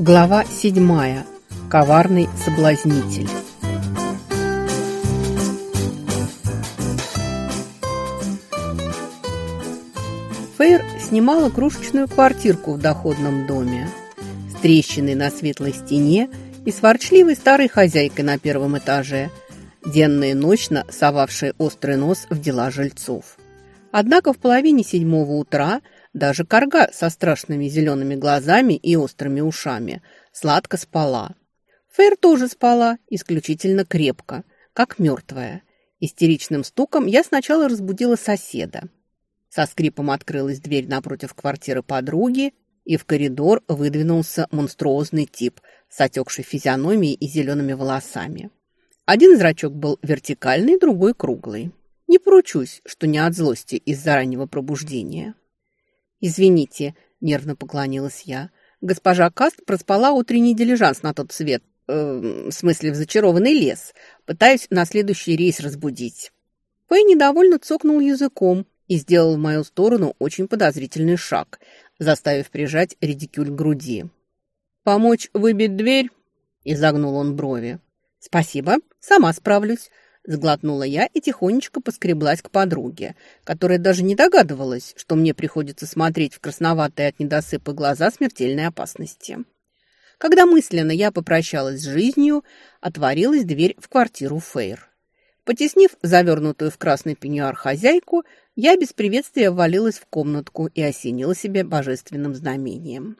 Глава 7. Коварный соблазнитель. Фейр снимала крошечную квартирку в доходном доме с трещиной на светлой стене и с ворчливой старой хозяйкой на первом этаже, денно и ночно совавшей острый нос в дела жильцов. Однако в половине 7 утра даже карга со страшными зелеными глазами и острыми ушами сладко спала. Фейр тоже спала, исключительно крепко, как мертвая. Истеричным стуком я сначала разбудила соседа. Со скрипом открылась дверь напротив квартиры подруги, и в коридор выдвинулся монструозный тип с отекшей физиономией и зелеными волосами. Один зрачок был вертикальный, другой круглый. Не поручусь, что не от злости из-за раннего пробуждения. «Извините», – нервно поклонилась я. «Госпожа Каст проспала утренний дилижанс на тот свет, в смысле в зачарованный лес. Пытаюсь на следующий рейс разбудить». Фэй недовольно цокнул языком и сделал в мою сторону очень подозрительный шаг, заставив прижать редикюль к груди. «Помочь выбить дверь?» – изогнул он брови. «Спасибо, сама справлюсь». Сглотнула я и тихонечко поскреблась к подруге, которая даже не догадывалась, что мне приходится смотреть в красноватые от недосыпа глаза смертельной опасности. Когда мысленно я попрощалась с жизнью, отворилась дверь в квартиру Фейр. Потеснив завернутую в красный пеньюар хозяйку, я без приветствия ввалилась в комнатку и осенила себя божественным знамением.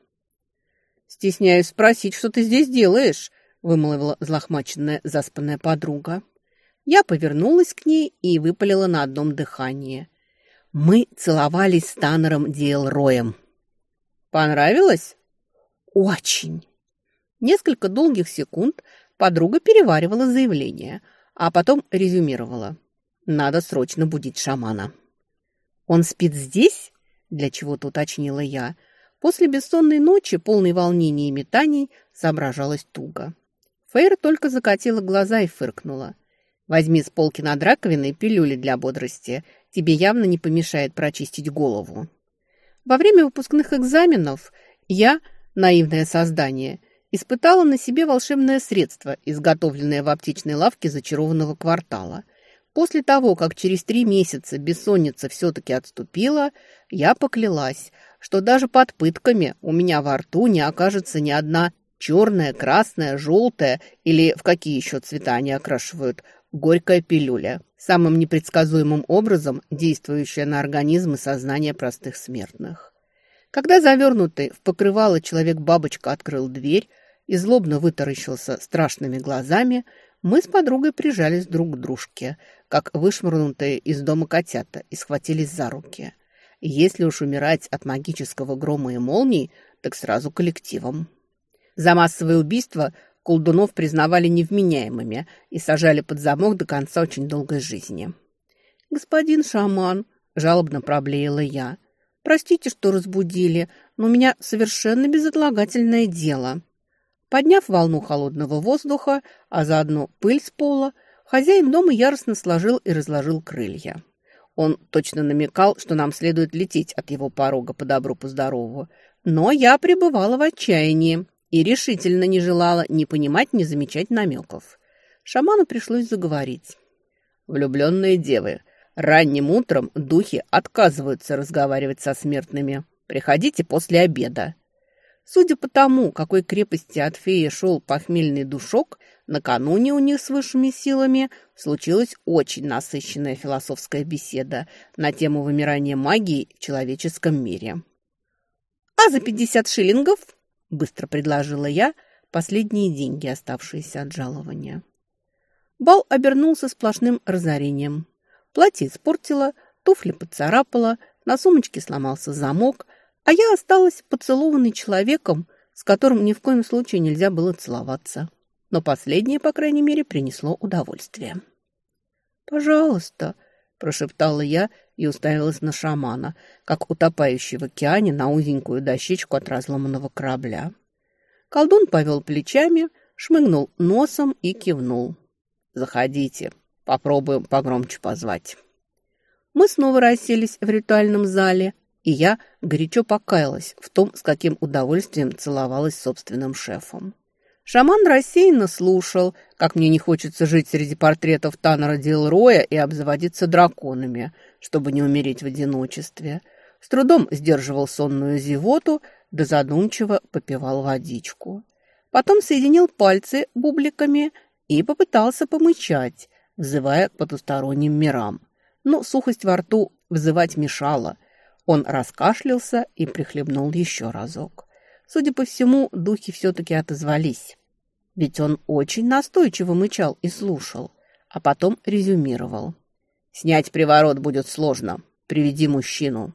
«Стесняюсь спросить, что ты здесь делаешь?» – вымолвила взлохмаченная заспанная подруга. Я повернулась к ней и выпалила на одном дыхании. Мы целовались с Таннером Диэлроем. «Понравилось?» «Очень». Несколько долгих секунд подруга переваривала заявление, а потом резюмировала. «Надо срочно будить шамана». «Он спит здесь?» – для чего-то уточнила я. После бессонной ночи, полной волнений и метаний, соображалась туго. Фейр только закатила глаза и фыркнула. «Возьми с полки над раковиной пилюли для бодрости. Тебе явно не помешает прочистить голову». Во время выпускных экзаменов я, наивное создание, испытала на себе волшебное средство, изготовленное в аптечной лавке зачарованного квартала. После того, как через 3 месяца бессонница все-таки отступила, я поклялась, что даже под пытками у меня во рту не окажется ни одна черная, красная, желтая или в какие еще цвета они окрашивают – горькая пилюля, самым непредсказуемым образом действующая на организм и сознание простых смертных. Когда завернутый в покрывало человек-бабочка открыл дверь и злобно вытаращился страшными глазами, мы с подругой прижались друг к дружке, как вышвырнутые из дома котята, и схватились за руки. И если уж умирать от магического грома и молний, так сразу коллективом. За массовое убийство колдунов признавали невменяемыми и сажали под замок до конца очень долгой жизни. «Господин шаман», – жалобно проблеяла я, – «простите, что разбудили, но у меня совершенно безотлагательное дело». Подняв волну холодного воздуха, а заодно пыль с пола, хозяин дома яростно сложил и разложил крылья. Он точно намекал, что нам следует лететь от его порога по добру, по здорову, но я пребывала в отчаянии и решительно не желала ни понимать, ни замечать намеков. Шаману пришлось заговорить. «Влюбленные девы, ранним утром духи отказываются разговаривать со смертными. Приходите после обеда». Судя по тому, какой крепости от феи шел похмельный душок, накануне у них с высшими силами случилась очень насыщенная философская беседа на тему вымирания магии в человеческом мире. «А за 50 шиллингов?» – быстро предложила я последние деньги, оставшиеся от жалования. Бал обернулся сплошным разорением. Платье испортило, туфли поцарапало, на сумочке сломался замок, а я осталась поцелованной человеком, с которым ни в коем случае нельзя было целоваться. Но последнее, по крайней мере, принесло удовольствие. «Пожалуйста», – прошептала я и уставилась на шамана, как утопающий в океане на узенькую дощечку от разломанного корабля. Колдун повел плечами, шмыгнул носом и кивнул. «Заходите, попробуем погромче позвать». Мы снова расселись в ритуальном зале, И я горячо покаялась в том, с каким удовольствием целовалась с собственным шефом. Шаман рассеянно слушал, как мне не хочется жить среди портретов Таннера Дилроя и обзаводиться драконами, чтобы не умереть в одиночестве. С трудом сдерживал сонную зевоту, да задумчиво попивал водичку. Потом соединил пальцы бубликами и попытался помычать, взывая к потусторонним мирам. Но сухость во рту взывать мешала. Он раскашлялся и прихлебнул еще разок. Судя по всему, духи все-таки отозвались. Ведь он очень настойчиво мычал и слушал, а потом резюмировал. «Снять приворот будет сложно. Приведи мужчину».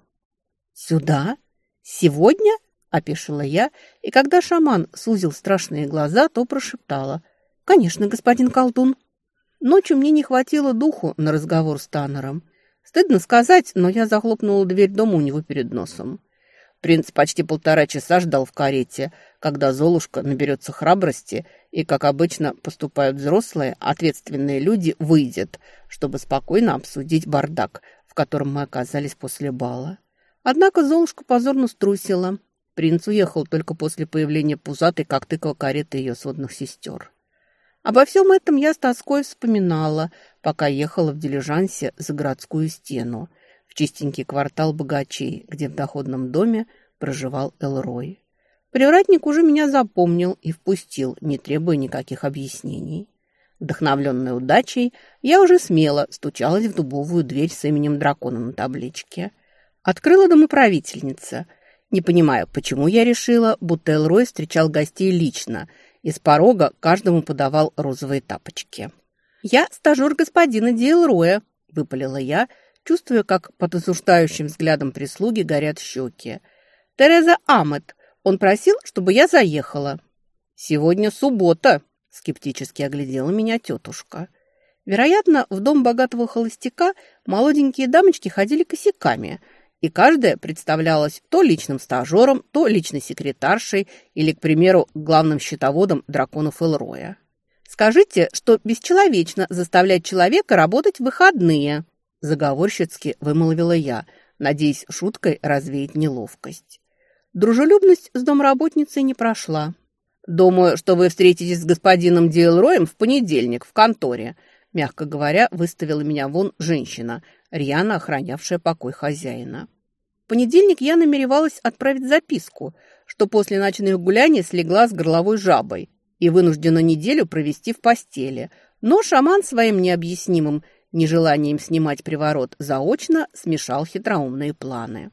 «Сюда? Сегодня?» – опешила я, и когда шаман сузил страшные глаза, то прошептала. «Конечно, господин колдун». Ночью мне не хватило духу на разговор с Таннером. Стыдно сказать, но я захлопнула дверь дома у него перед носом. Принц почти 1,5 часа ждал в карете, когда Золушка наберется храбрости и, как обычно поступают взрослые, ответственные люди, выйдет, чтобы спокойно обсудить бардак, в котором мы оказались после бала. Однако Золушка позорно струсила. Принц уехал только после появления пузатой, как тыква, кареты ее сводных сестер. Обо всем этом я с тоской вспоминала, пока ехала в дилижансе за городскую стену, в чистенький квартал богачей, где в доходном доме проживал Элрой. Привратник уже меня запомнил и впустил, не требуя никаких объяснений. Вдохновленная удачей, я уже смело стучалась в дубовую дверь с именем дракона на табличке. Открыла домоправительница. Не понимаю, почему я решила, будто Элрой встречал гостей лично – и с порога каждому подавал розовые тапочки. «Я стажер господина Дилроя», – выпалила я, чувствуя, как под осуждающим взглядом прислуги горят щеки. «Тереза Амет. Он просил, чтобы я заехала». «Сегодня суббота», – скептически оглядела меня тетушка. Вероятно, в дом богатого холостяка молоденькие дамочки ходили косяками – и каждая представлялась то личным стажером, то личной секретаршей или, к примеру, главным счетоводом драконов Элроя. «Скажите, что бесчеловечно заставлять человека работать в выходные», заговорщицки вымолвила я, надеясь шуткой развеять неловкость. Дружелюбность с домработницей не прошла. «Думаю, что вы встретитесь с господином Дилроем в понедельник в конторе», мягко говоря, выставила меня вон женщина, рьяно охранявшая покой хозяина. В понедельник я намеревалась отправить записку, что после ночных гуляний слегла с горловой жабой и вынуждена неделю провести в постели, но шаман своим необъяснимым нежеланием снимать приворот заочно смешал хитроумные планы.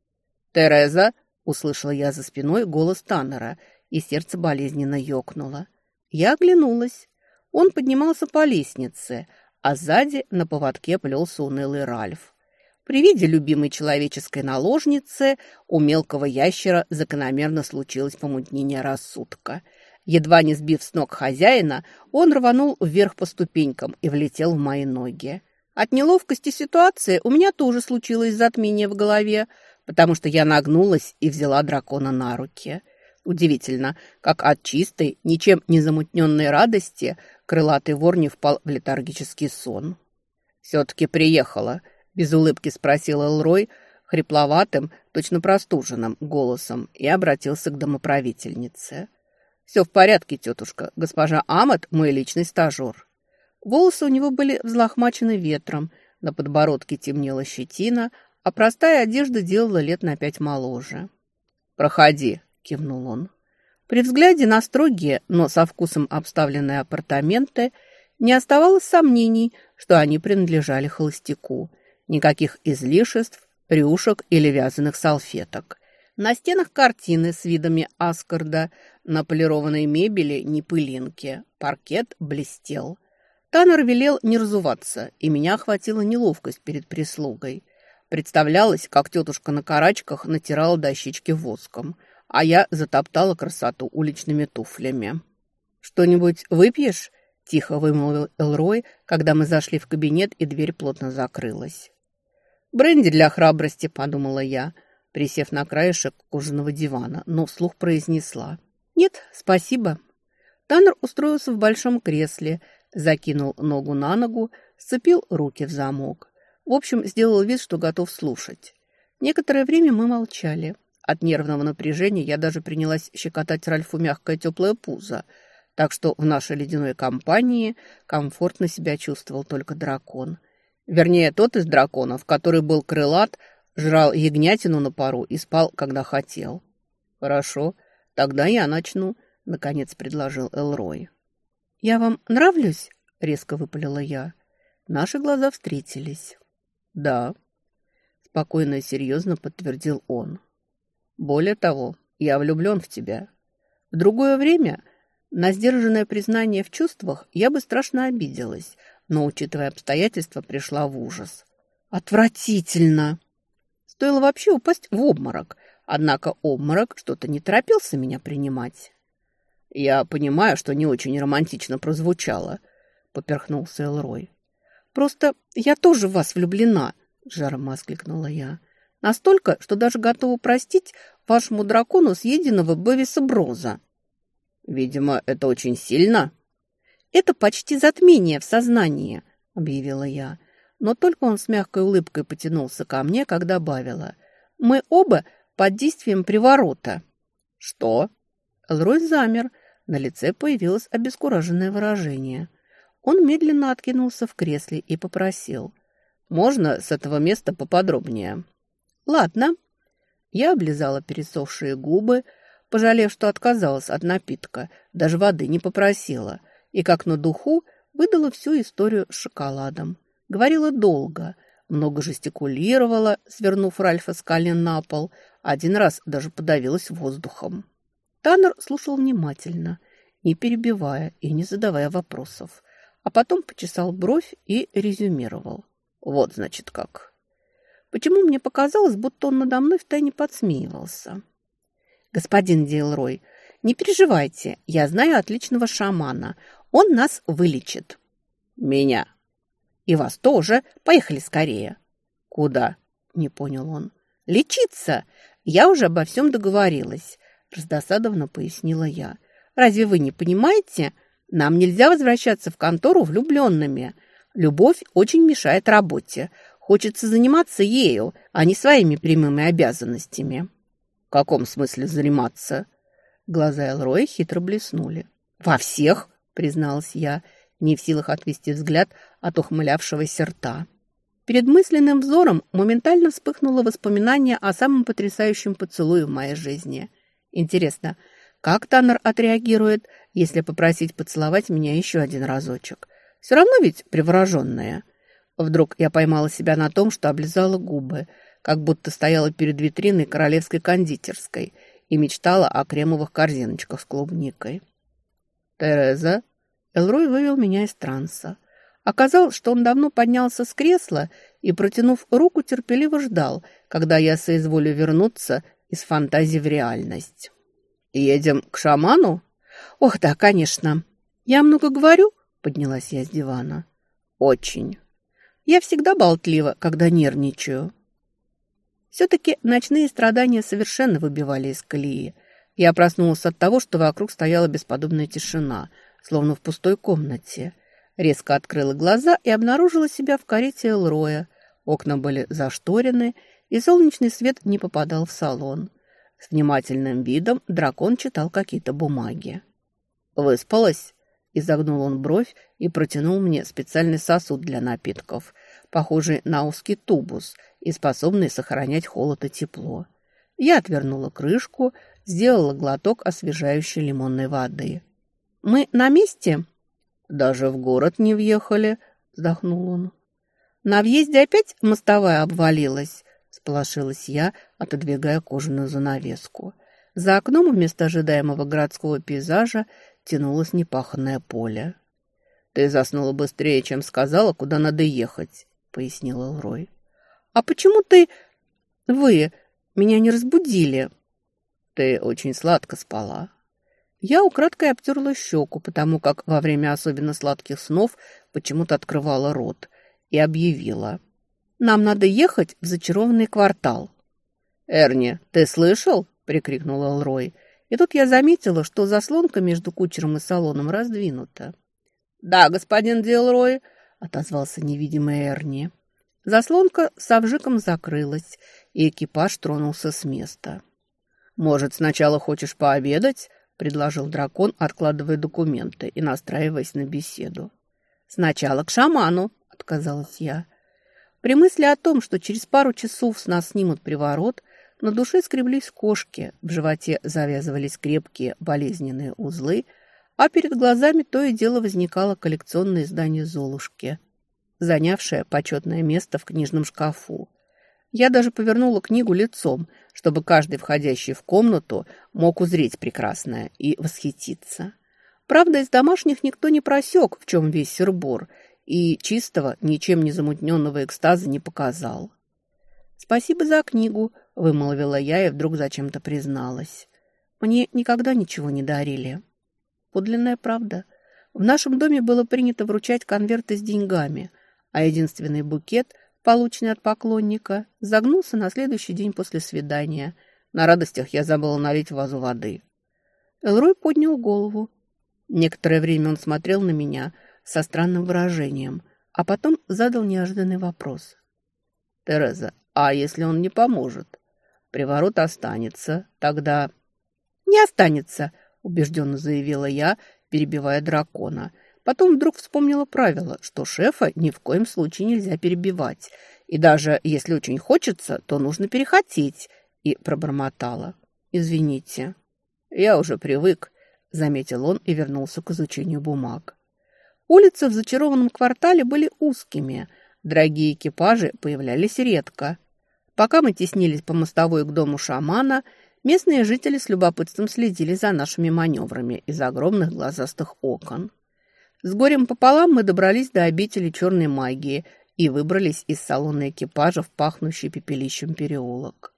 «Тереза!» – услышала я за спиной голос Таннера, и сердце болезненно ёкнуло. Я оглянулась. Он поднимался по лестнице, а сзади на поводке плелся унылый Ральф. При виде любимой человеческой наложницы у мелкого ящера закономерно случилось помутнение рассудка. Едва не сбив с ног хозяина, он рванул вверх по ступенькам и влетел в мои ноги. От неловкости ситуации у меня тоже случилось затмение в голове, потому что я нагнулась и взяла дракона на руки. Удивительно, как от чистой, ничем не замутненной радости крылатый вор не впал в летаргический сон. «Все-таки приехала», – без улыбки спросил Элрой хрипловатым, точно простуженным голосом и обратился к домоправительнице. «Все в порядке, тетушка. Госпожа Амет – мой личный стажер». Волосы у него были взлохмачены ветром, на подбородке темнела щетина, а простая одежда делала лет на 5 моложе. «Проходи», – кивнул он. При взгляде на строгие, но со вкусом обставленные апартаменты не оставалось сомнений, что они принадлежали холостяку. Никаких излишеств, рюшек или вязаных салфеток. На стенах картины с видами Аскарда, на полированной мебели ни пылинки, паркет блестел. Таннер велел не разуваться, и меня охватила неловкость перед прислугой. Представлялось, как тетушка на карачках натирала дощечки воском, а я затоптала красоту уличными туфлями. «Что-нибудь выпьешь?» – тихо вымолвил Элрой, когда мы зашли в кабинет, и дверь плотно закрылась. «Бренди для храбрости», – подумала я, присев на краешек кожаного дивана, но вслух произнесла. «Нет, спасибо». Таннер устроился в большом кресле, закинул ногу на ногу, сцепил руки в замок. В общем, сделал вид, что готов слушать. Некоторое время мы молчали. От нервного напряжения я даже принялась щекотать Ральфу мягкое теплое пузо, так что в нашей ледяной компании комфортно себя чувствовал только дракон. Вернее, тот из драконов, который был крылат, жрал ягнятину на пару и спал, когда хотел. «Хорошо, тогда я начну», — наконец предложил Элрой. «Я вам нравлюсь?» — резко выпалила я. Наши глаза встретились. «Да», — спокойно и серьезно подтвердил он. «Более того, я влюблен в тебя. В другое время на сдержанное признание в чувствах я бы страшно обиделась, но, учитывая обстоятельства, пришла в ужас. Отвратительно! Стоило вообще упасть в обморок, однако обморок что-то не торопился меня принимать». «Я понимаю, что не очень романтично прозвучало», — поперхнулся Элрой. «Просто я тоже в вас влюблена», — жаром воскликнула я. «Настолько, что даже готова простить вашему дракону съеденного Бевиса Броза». «Видимо, это очень сильно». «Это почти затмение в сознании», — объявила я. Но только он с мягкой улыбкой потянулся ко мне, как добавила. «Мы оба под действием приворота». «Что?» Элрой замер. На лице появилось обескураженное выражение. Он медленно откинулся в кресле и попросил. «Можно с этого места поподробнее?» «Ладно». Я облизала пересохшие губы, пожалев, что отказалась от напитка, даже воды не попросила, и как на духу выдала всю историю с шоколадом. Говорила долго, много жестикулировала, свернув Ральфа с колен на пол, один раз даже подавилась воздухом. Таннер слушал внимательно, не перебивая и не задавая вопросов, а потом почесал бровь и резюмировал. «Вот, значит, как». Почему мне показалось, будто он надо мной втайне подсмеивался? «Господин Дилрой, не переживайте, я знаю отличного шамана. Он нас вылечит». «Меня?» «И вас тоже. Поехали скорее». «Куда?» – не понял он. «Лечиться. Я уже обо всем договорилась», – раздосадованно пояснила я. «Разве вы не понимаете? Нам нельзя возвращаться в контору влюбленными. Любовь очень мешает работе. Хочется заниматься ею, а не своими прямыми обязанностями». «В каком смысле заниматься?» Глаза Элроя хитро блеснули. «Во всех», – призналась я, не в силах отвести взгляд от ухмылявшегося рта. Перед мысленным взором моментально вспыхнуло воспоминание о самом потрясающем поцелуе в моей жизни. Интересно, как Таннер отреагирует, если попросить поцеловать меня еще один разочек? Все равно ведь привороженная. Вдруг я поймала себя на том, что облизала губы, как будто стояла перед витриной королевской кондитерской и мечтала о кремовых корзиночках с клубникой. «Тереза?» Элрой вывел меня из транса. Оказалось, что он давно поднялся с кресла и, протянув руку, терпеливо ждал, когда я соизволю вернуться из фантазии в реальность. «Едем к шаману?» «Ох, да, конечно». «Я много говорю?» – поднялась я с дивана. «Очень». «Я всегда болтлива, когда нервничаю». Все-таки ночные страдания совершенно выбивали из колеи. Я проснулась от того, что вокруг стояла бесподобная тишина, словно в пустой комнате. Резко открыла глаза и обнаружила себя в карете Элроя. Окна были зашторены, и солнечный свет не попадал в салон. С внимательным видом дракон читал какие-то бумаги. «Выспалась?» – изогнул он бровь и протянул мне специальный сосуд для напитков, похожий на узкий тубус и способный сохранять холод и тепло. Я отвернула крышку, сделала глоток освежающей лимонной воды. «Мы на месте?» «Даже в город не въехали», – вздохнул он. «На въезде опять мостовая обвалилась?» – сполошилась я, отодвигая кожаную занавеску. За окном вместо ожидаемого городского пейзажа тянулось непаханное поле. «Ты заснула быстрее, чем сказала, куда надо ехать», – пояснил Элрой. «А почему вы меня не разбудили?» «Ты очень сладко спала». Я украдкой обтерла щеку, потому как во время особенно сладких снов почему-то открывала рот, и объявила: «Нам надо ехать в зачарованный квартал». «Эрни, ты слышал?» – прикрикнул Элрой. И тут я заметила, что заслонка между кучером и салоном раздвинута. «Да, господин Дилрой», – отозвался невидимый Эрни. Заслонка с вжиком закрылась, и экипаж тронулся с места. «Может, сначала хочешь пообедать?» – предложил дракон, откладывая документы и настраиваясь на беседу. «Сначала к шаману», – отказалась я. При мысли о том, что через пару часов с нас снимут приворот, на душе скреблись кошки, в животе завязывались крепкие болезненные узлы, а перед глазами то и дело возникало коллекционное издание «Золушки», занявшее почетное место в книжном шкафу. Я даже повернула книгу лицом, чтобы каждый, входящий в комнату, мог узреть прекрасное и восхититься. Правда, из домашних никто не просек, в чем весь сыр-бор, и чистого, ничем не замутненного экстаза не показал. «Спасибо за книгу», — вымолвила я и вдруг зачем-то призналась. «Мне никогда ничего не дарили». Подлинная правда. В нашем доме было принято вручать конверты с деньгами, а единственный букет, полученный от поклонника, загнулся на следующий день после свидания. На радостях я забыла налить в вазу воды. Элрой поднял голову. Некоторое время он смотрел на меня со странным выражением, а потом задал неожиданный вопрос. «Тереза, а если он не поможет? Приворот останется, тогда...» «Не останется», — убежденно заявила я, перебивая дракона. Потом вдруг вспомнила правило, что шефа ни в коем случае нельзя перебивать. И даже если очень хочется, то нужно перехотеть. И пробормотала. «Извините». «Я уже привык», — заметил он и вернулся к изучению бумаг. Улицы в зачарованном квартале были узкими. Дорогие экипажи появлялись редко. Пока мы теснились по мостовой к дому шамана, местные жители с любопытством следили за нашими маневрами из огромных глазастых окон. С горем пополам мы добрались до обители черной магии и выбрались из салона экипажа в пахнущий пепелищем переулок.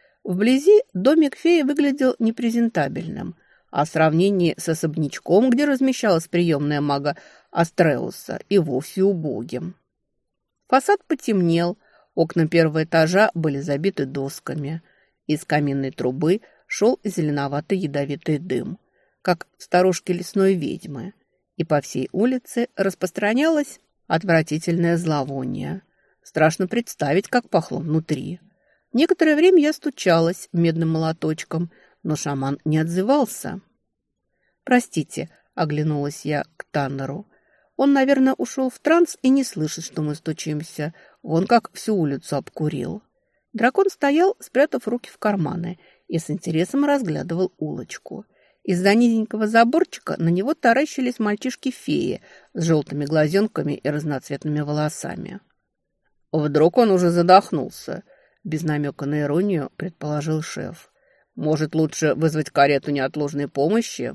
Вблизи домик феи выглядел непрезентабельным, а в сравнении с особнячком, где размещалась приемная мага Астреуса, и вовсе убогим. Фасад потемнел, окна первого этажа были забиты досками. Из каминной трубы шел зеленоватый ядовитый дым, как в сторожке лесной ведьмы, и по всей улице распространялось отвратительное зловоние. Страшно представить, как пахло внутри. Некоторое время я стучалась медным молоточком, но шаман не отзывался. «Простите», — оглянулась я к Таннеру. «Он, наверное, ушел в транс и не слышит, что мы стучимся. Вон как всю улицу обкурил». Дракон стоял, спрятав руки в карманы, и с интересом разглядывал улочку. Из-за низенького заборчика на него таращились мальчишки-феи с желтыми глазенками и разноцветными волосами. «Вдруг он уже задохнулся?» — без намека на иронию предположил шеф. «Может, лучше вызвать карету неотложной помощи?»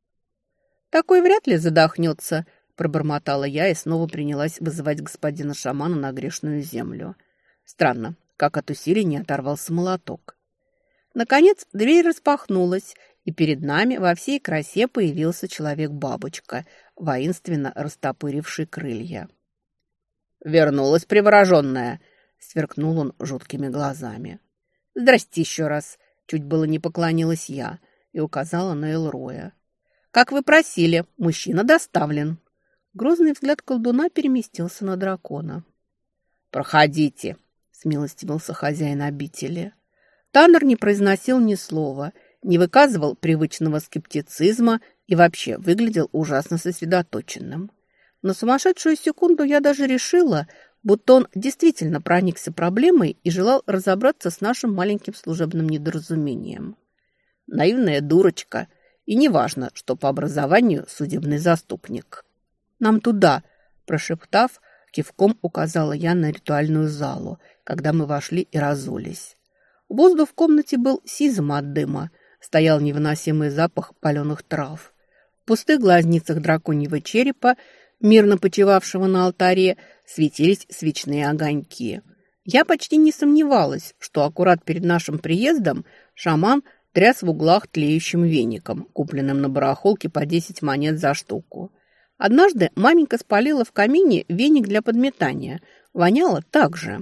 «Такой вряд ли задохнется», — пробормотала я и снова принялась вызывать господина шамана на грешную землю. Странно, как от усилий не оторвался молоток. Наконец дверь распахнулась, и перед нами во всей красе появился человек-бабочка, воинственно растопыривший крылья. «Вернулась привороженная!» — сверкнул он жуткими глазами. «Здрасте еще раз!» — чуть было не поклонилась я и указала на Элроя. «Как вы просили, мужчина доставлен!» Грозный взгляд колдуна переместился на дракона. «Проходите!» — смилостивился хозяин обители. Таннер не произносил ни слова, не выказывал привычного скептицизма и вообще выглядел ужасно сосредоточенным. На сумасшедшую секунду я даже решила, будто он действительно проникся проблемой и желал разобраться с нашим маленьким служебным недоразумением. Наивная дурочка, и неважно, что по образованию судебный заступник. «Нам туда», – прошептав, кивком указала я на ритуальную залу, когда мы вошли и разулись. Воздух в комнате был сизым от дыма, стоял невыносимый запах паленых трав. В пустых глазницах драконьего черепа, мирно почивавшего на алтаре, светились свечные огоньки. Я почти не сомневалась, что аккурат перед нашим приездом шаман тряс в углах тлеющим веником, купленным на барахолке по 10 монет за штуку. Однажды маменька спалила в камине веник для подметания. Воняло так же.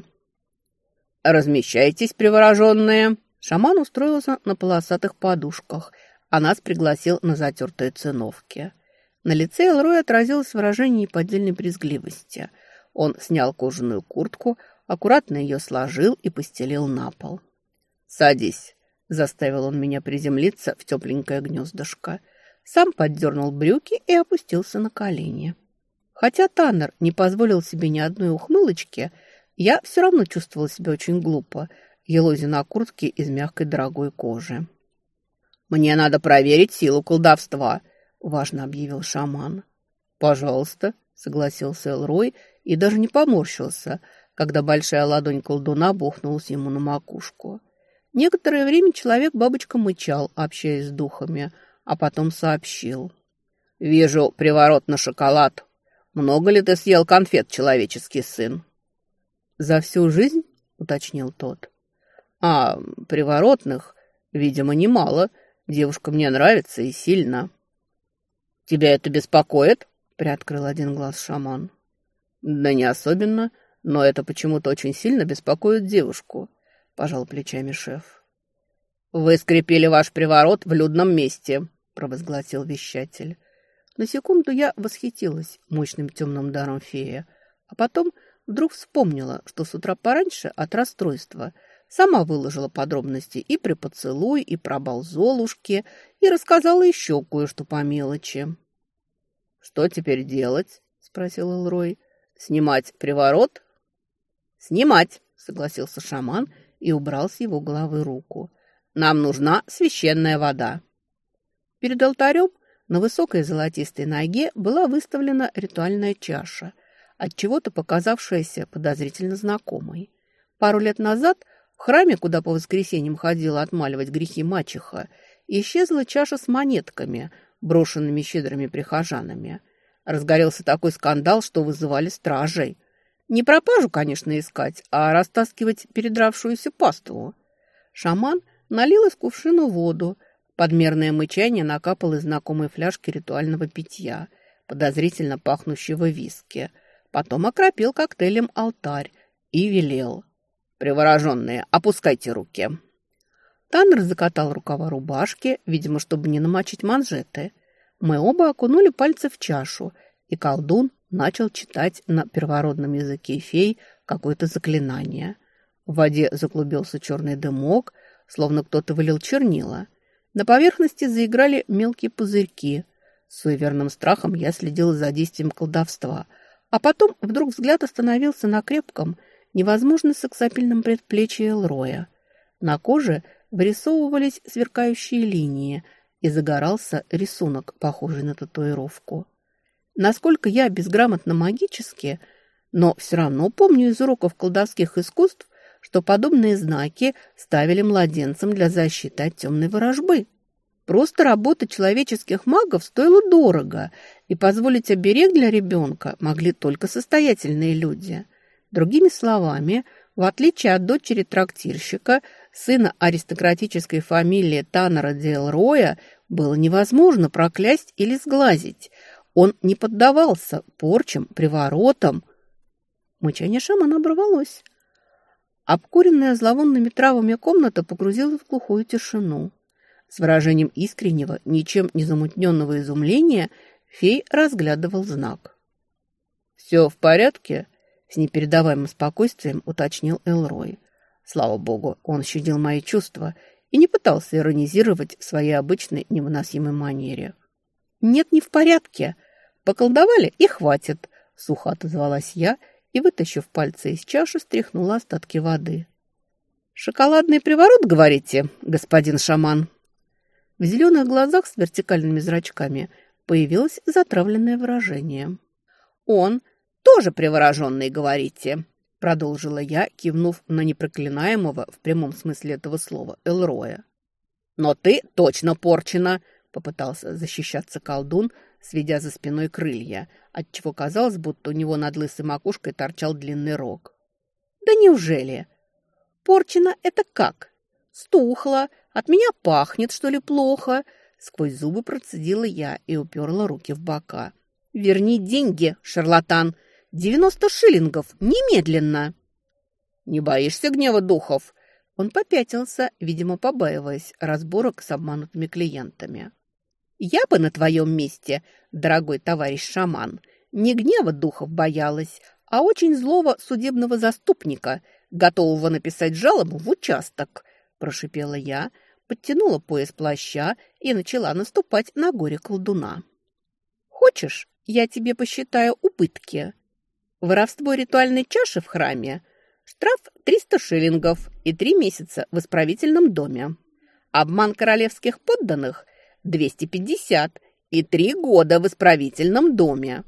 «Размещайтесь, привороженные!» Шаман устроился на полосатых подушках, а нас пригласил на затертые циновки. На лице Элроя отразилось выражение неподдельной брезгливости. Он снял кожаную куртку, аккуратно ее сложил и постелил на пол. «Садись», – заставил он меня приземлиться в тепленькое гнездышко. Сам поддернул брюки и опустился на колени. Хотя Таннер не позволил себе ни одной ухмылочки, я все равно чувствовала себя очень глупо, елозя на куртке из мягкой дорогой кожи. «Мне надо проверить силу колдовства», – важно объявил шаман. «Пожалуйста», – согласился Элрой и даже не поморщился, когда большая ладонь колдуна бухнулась ему на макушку. Некоторое время человек-бабочка мычал, общаясь с духами, а потом сообщил. «Вижу приворот на шоколад. Много ли ты съел конфет, человеческий сын?» «За всю жизнь?» – уточнил тот. «А, приворотных, видимо, немало. Девушка мне нравится и сильно». «Тебя это беспокоит?» – приоткрыл один глаз шаман. «Да не особенно, но это почему-то очень сильно беспокоит девушку», – пожал плечами шеф. «Вы скрепили ваш приворот в людном месте», – провозгласил вещатель. На секунду я восхитилась мощным темным даром фея, а потом вдруг вспомнила, что с утра пораньше от расстройства сама выложила подробности и при поцелуй, и про бал Золушки, и рассказала еще кое-что по мелочи. «Что теперь делать?» – спросил Элрой. «Снимать приворот?» «Снимать», – согласился шаман и убрал с его головы руку. «Нам нужна священная вода». Перед алтарем на высокой золотистой ноге была выставлена ритуальная чаша, отчего-то показавшаяся подозрительно знакомой. Пару лет назад в храме, куда по воскресеньям ходила отмаливать грехи мачеха, исчезла чаша с монетками, брошенными щедрыми прихожанами. Разгорелся такой скандал, что вызывали стражей. Не пропажу, конечно, искать, а растаскивать передравшуюся паству. Шаман налил из кувшина воду. Подмерное мычание накапал из знакомой фляжки ритуального питья, подозрительно пахнущего виски. Потом окропил коктейлем алтарь и велел. «Привороженные, опускайте руки». Таннер закатал рукава рубашки, видимо, чтобы не намочить манжеты. Мы оба окунули пальцы в чашу, и колдун начал читать на первородном языке фей какое-то заклинание. В воде заклубился черный дымок, словно кто-то вылил чернила. На поверхности заиграли мелкие пузырьки. С суеверным страхом я следила за действием колдовства. А потом вдруг взгляд остановился на крепком, невозможно сексапильном предплечье Элроя. На коже вырисовывались сверкающие линии, и загорался рисунок, похожий на татуировку. Насколько я безграмотна магически, но все равно помню из уроков колдовских искусств, что подобные знаки ставили младенцам для защиты от темной ворожбы. Просто работа человеческих магов стоила дорого, и позволить оберег для ребенка могли только состоятельные люди. Другими словами, в отличие от дочери трактирщика, сына аристократической фамилии Таннера де Элроя было невозможно проклясть или сглазить. Он не поддавался порчам, приворотам. Мычание шамана оборвалось. Обкуренная зловонными травами комната погрузилась в глухую тишину. С выражением искреннего, ничем не замутненного изумления фей разглядывал знак. «Все в порядке?» – с непередаваемым спокойствием уточнил Элрой. Слава богу, он щадил мои чувства и не пытался иронизировать в своей обычной невыносимой манере. «Нет, не в порядке. Поколдовали и хватит», – сухо отозвалась я и, вытащив пальцы из чаши, стряхнула остатки воды. «Шоколадный приворот, говорите, господин шаман?» В зеленых глазах с вертикальными зрачками появилось затравленное выражение. «Он тоже привороженный, говорите?» Продолжила я, кивнув на непроклинаемого в прямом смысле этого слова Элроя. «Но ты точно порчена!» — попытался защищаться колдун, сведя за спиной крылья, отчего казалось, будто у него над лысой макушкой торчал длинный рог. «Да неужели? Порчена — это как? Стухла, от меня пахнет, что ли, плохо?» Сквозь зубы процедила я и уперла руки в бока. «Верни деньги, шарлатан! 90 шиллингов! Немедленно!» «Не боишься гнева духов?» Он попятился, видимо, побаиваясь разборок с обманутыми клиентами. «Я бы на твоем месте, дорогой товарищ шаман, не гнева духов боялась, а очень злого судебного заступника, готового написать жалобу в участок», – прошипела я, подтянула пояс плаща и начала наступать на горе колдуна. «Хочешь, я тебе посчитаю убытки? Воровство ритуальной чаши в храме, штраф 300 шиллингов и 3 месяца в исправительном доме. Обман королевских подданных – 250 и 3 года в исправительном доме.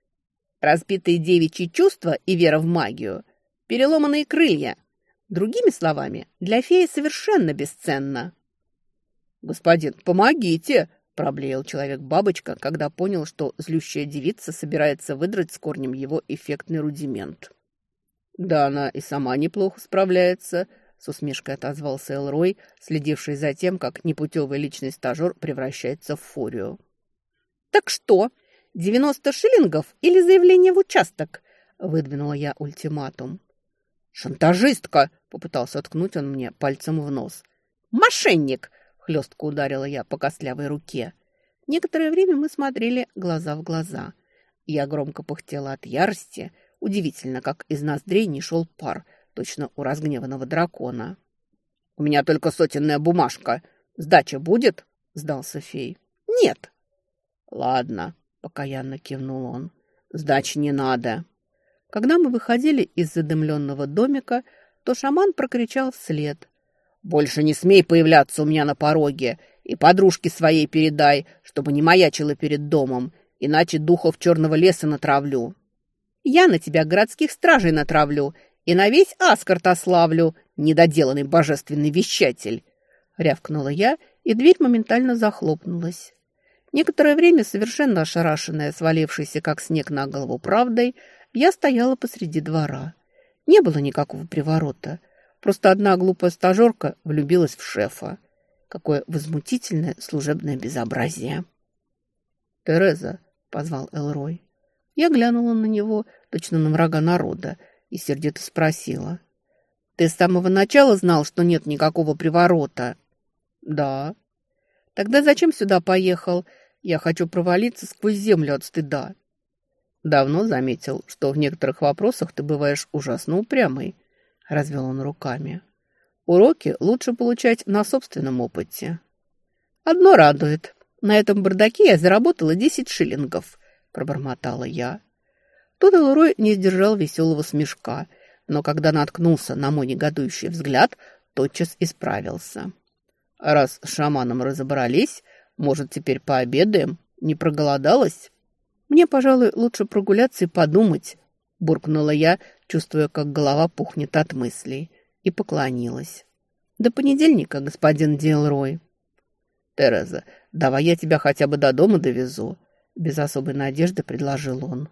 Разбитые девичьи чувства и вера в магию, переломанные крылья. Другими словами, для феи совершенно бесценно». «Господин, помогите!» – проблеял человек-бабочка, когда понял, что злющая девица собирается выдрать с корнем его эффектный рудимент. «Да она и сама неплохо справляется», – с усмешкой отозвался Элрой, следивший за тем, как непутевый личный стажер превращается в фурию. «Так что, 90 шиллингов или заявление в участок?» – выдвинула я ультиматум. «Шантажистка!» – попытался ткнуть он мне пальцем в нос. «Мошенник!» – хлестко ударила я по костлявой руке. Некоторое время мы смотрели глаза в глаза. Я громко пыхтела от ярости. Удивительно, как из ноздрей не шел пар, точно у разгневанного дракона. «У меня только сотенная бумажка. Сдача будет?» – сдался фей. «Нет». «Ладно», – покаянно кивнул он. «Сдачи не надо». Когда мы выходили из задымленного домика, то шаман прокричал вслед: «Больше не смей появляться у меня на пороге, и подружке своей передай, чтобы не маячила перед домом, иначе духов черного леса натравлю». «Я на тебя городских стражей натравлю и на весь Аскарт ославлю, недоделанный божественный вещатель!» Рявкнула я, и дверь моментально захлопнулась. Некоторое время, совершенно ошарашенная, свалившейся как снег на голову правдой, я стояла посреди двора. Не было никакого приворота. Просто одна глупая стажерка влюбилась в шефа. Какое возмутительное служебное безобразие. «Тереза», — позвал Элрой. Я глянула на него, точно на врага народа, и сердито спросила: «Ты с самого начала знал, что нет никакого приворота?» «Да». «Тогда зачем сюда поехал? Я хочу провалиться сквозь землю от стыда». «Давно заметил, что в некоторых вопросах ты бываешь ужасно упрямый», — развел он руками. «Уроки лучше получать на собственном опыте». «Одно радует. На этом бардаке я заработала 10 шиллингов», — пробормотала я. Тут Элрой не сдержал веселого смешка, но когда наткнулся на мой негодующий взгляд, тотчас исправился. «Раз с шаманом разобрались, может, теперь пообедаем? Не проголодалась?» «Мне, пожалуй, лучше прогуляться и подумать», – буркнула я, чувствуя, как голова пухнет от мыслей, и поклонилась. «До понедельника, господин Дилрой». «Тереза, давай я тебя хотя бы до дома довезу», – без особой надежды предложил он.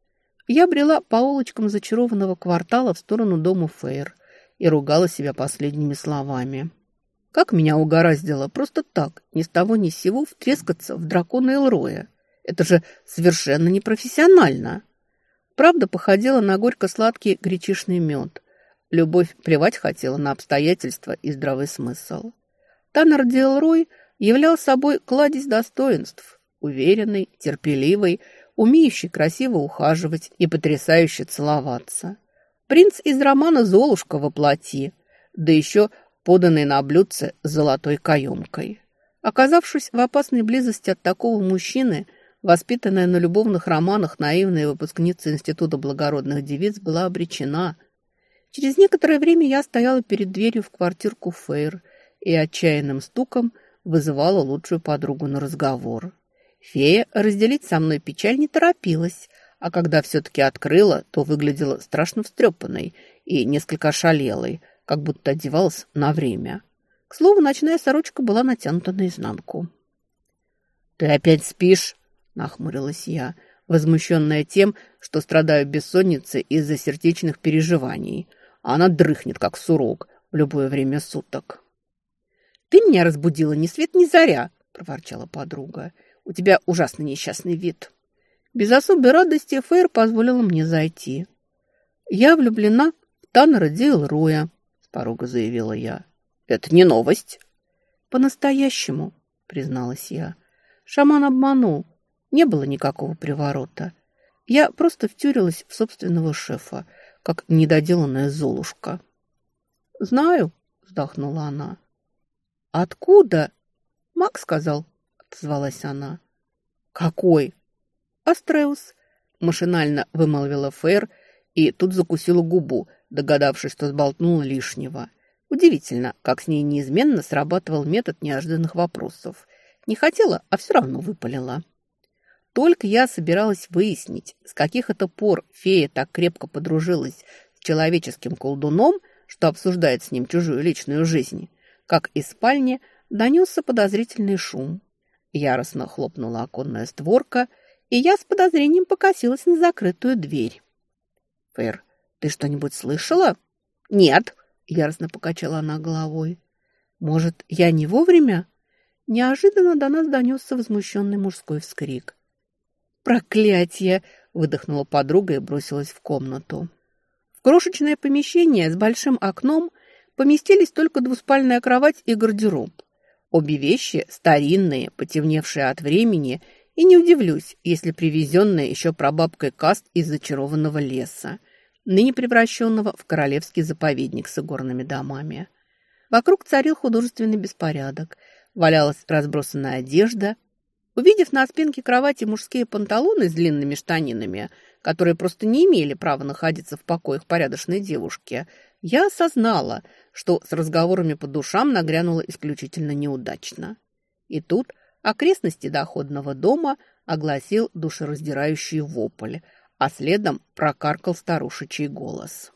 Я брела по улочкам зачарованного квартала в сторону дома Фейр и ругала себя последними словами. Как меня угораздило просто так, ни с того ни с сего, втрескаться в дракона Элроя. Это же совершенно непрофессионально. Правда походила на горько-сладкий гречишный мед. Любовь плевать хотела на обстоятельства и здравый смысл. Таннер Дилрой являл собой кладезь достоинств. Уверенный, терпеливый, умеющий красиво ухаживать и потрясающе целоваться. Принц из романа «Золушка» во плоти, да еще поданный на блюдце с золотой каемкой. Оказавшись в опасной близости от такого мужчины, воспитанная на любовных романах наивная выпускница Института благородных девиц была обречена. Через некоторое время я стояла перед дверью в квартирку Фейр и отчаянным стуком вызывала лучшую подругу на разговор. Фея разделить со мной печаль не торопилась, а когда все-таки открыла, то выглядела страшно встрепанной и несколько ошалелой, как будто одевалась на время. К слову, ночная сорочка была натянута наизнанку. «Ты опять спишь?» – нахмурилась я, возмущенная тем, что страдаю бессонницей из-за сердечных переживаний, а она дрыхнет, как сурок, в любое время суток. «Ты меня разбудила ни свет ни заря!» – проворчала подруга. «У тебя ужасно несчастный вид». Без особой радости Фейр позволила мне зайти. «Я влюблена в Таннера Дилроя», – с порога заявила я. «Это не новость». «По-настоящему», – призналась я. «Шаман обманул. Не было никакого приворота. Я просто втюрилась в собственного шефа, как недоделанная золушка. «Знаю», — вздохнула она. «Откуда?» «Мак сказал», — отозвалась она. «Какой?» «Астреус», — машинально вымолвила Фейр и тут закусила губу, догадавшись, что сболтнула лишнего. Удивительно, как с ней неизменно срабатывал метод неожиданных вопросов. Не хотела, а все равно выпалила. Только я собиралась выяснить, с каких это пор фея так крепко подружилась с человеческим колдуном, что обсуждает с ним чужую личную жизнь, как из спальни донесся подозрительный шум. Яростно хлопнула оконная створка, и я с подозрением покосилась на закрытую дверь. «Фейр, ты что-нибудь слышала?» «Нет», — яростно покачала она головой. «Может, я не вовремя?» Неожиданно до нас донесся возмущенный мужской вскрик. «Проклятье!» — выдохнула подруга и бросилась в комнату. В крошечное помещение с большим окном поместились только двуспальная кровать и гардероб. Обе вещи старинные, потемневшие от времени, и не удивлюсь, если привезенные еще прабабкой каст из зачарованного леса, ныне превращенного в королевский заповедник с игорными домами. Вокруг царил художественный беспорядок, валялась разбросанная одежда. Увидев на спинке кровати мужские панталоны с длинными штанинами, которые просто не имели права находиться в покоях порядочной девушки, я осознала, что с разговорами по душам нагрянула исключительно неудачно. И тут окрестности доходного дома огласил душераздирающий вопль, а следом прокаркал старушечий голос.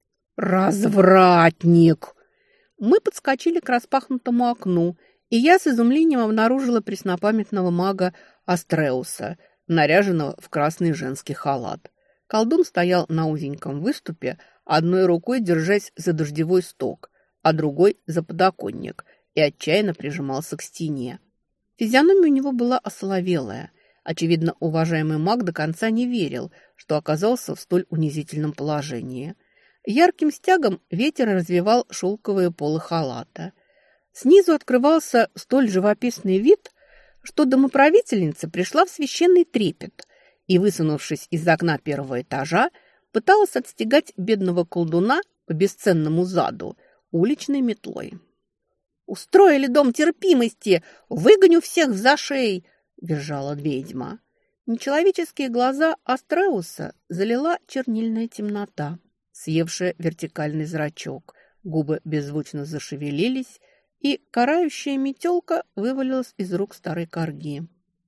«Развратник!» Мы подскочили к распахнутому окну, и я с изумлением обнаружила преснопамятного мага Астреуса, наряженного в красный женский халат. Колдун стоял на узеньком выступе, одной рукой держась за дождевой сток, а другой за подоконник, и отчаянно прижимался к стене. Физиономия у него была осоловелая. Очевидно, уважаемый маг до конца не верил, что оказался в столь унизительном положении. Ярким стягом ветер развевал шелковые полы халата. Снизу открывался столь живописный вид, что домоправительница пришла в священный трепет и, высунувшись из окна первого этажа, пыталась отстегать бедного колдуна по бесценному заду уличной метлой. «Устроили дом терпимости! Выгоню всех в зашей!» – визжала ведьма. Нечеловеческие глаза Астреуса залила чернильная темнота, съевшая вертикальный зрачок. Губы беззвучно зашевелились, и карающая метелка вывалилась из рук старой корги.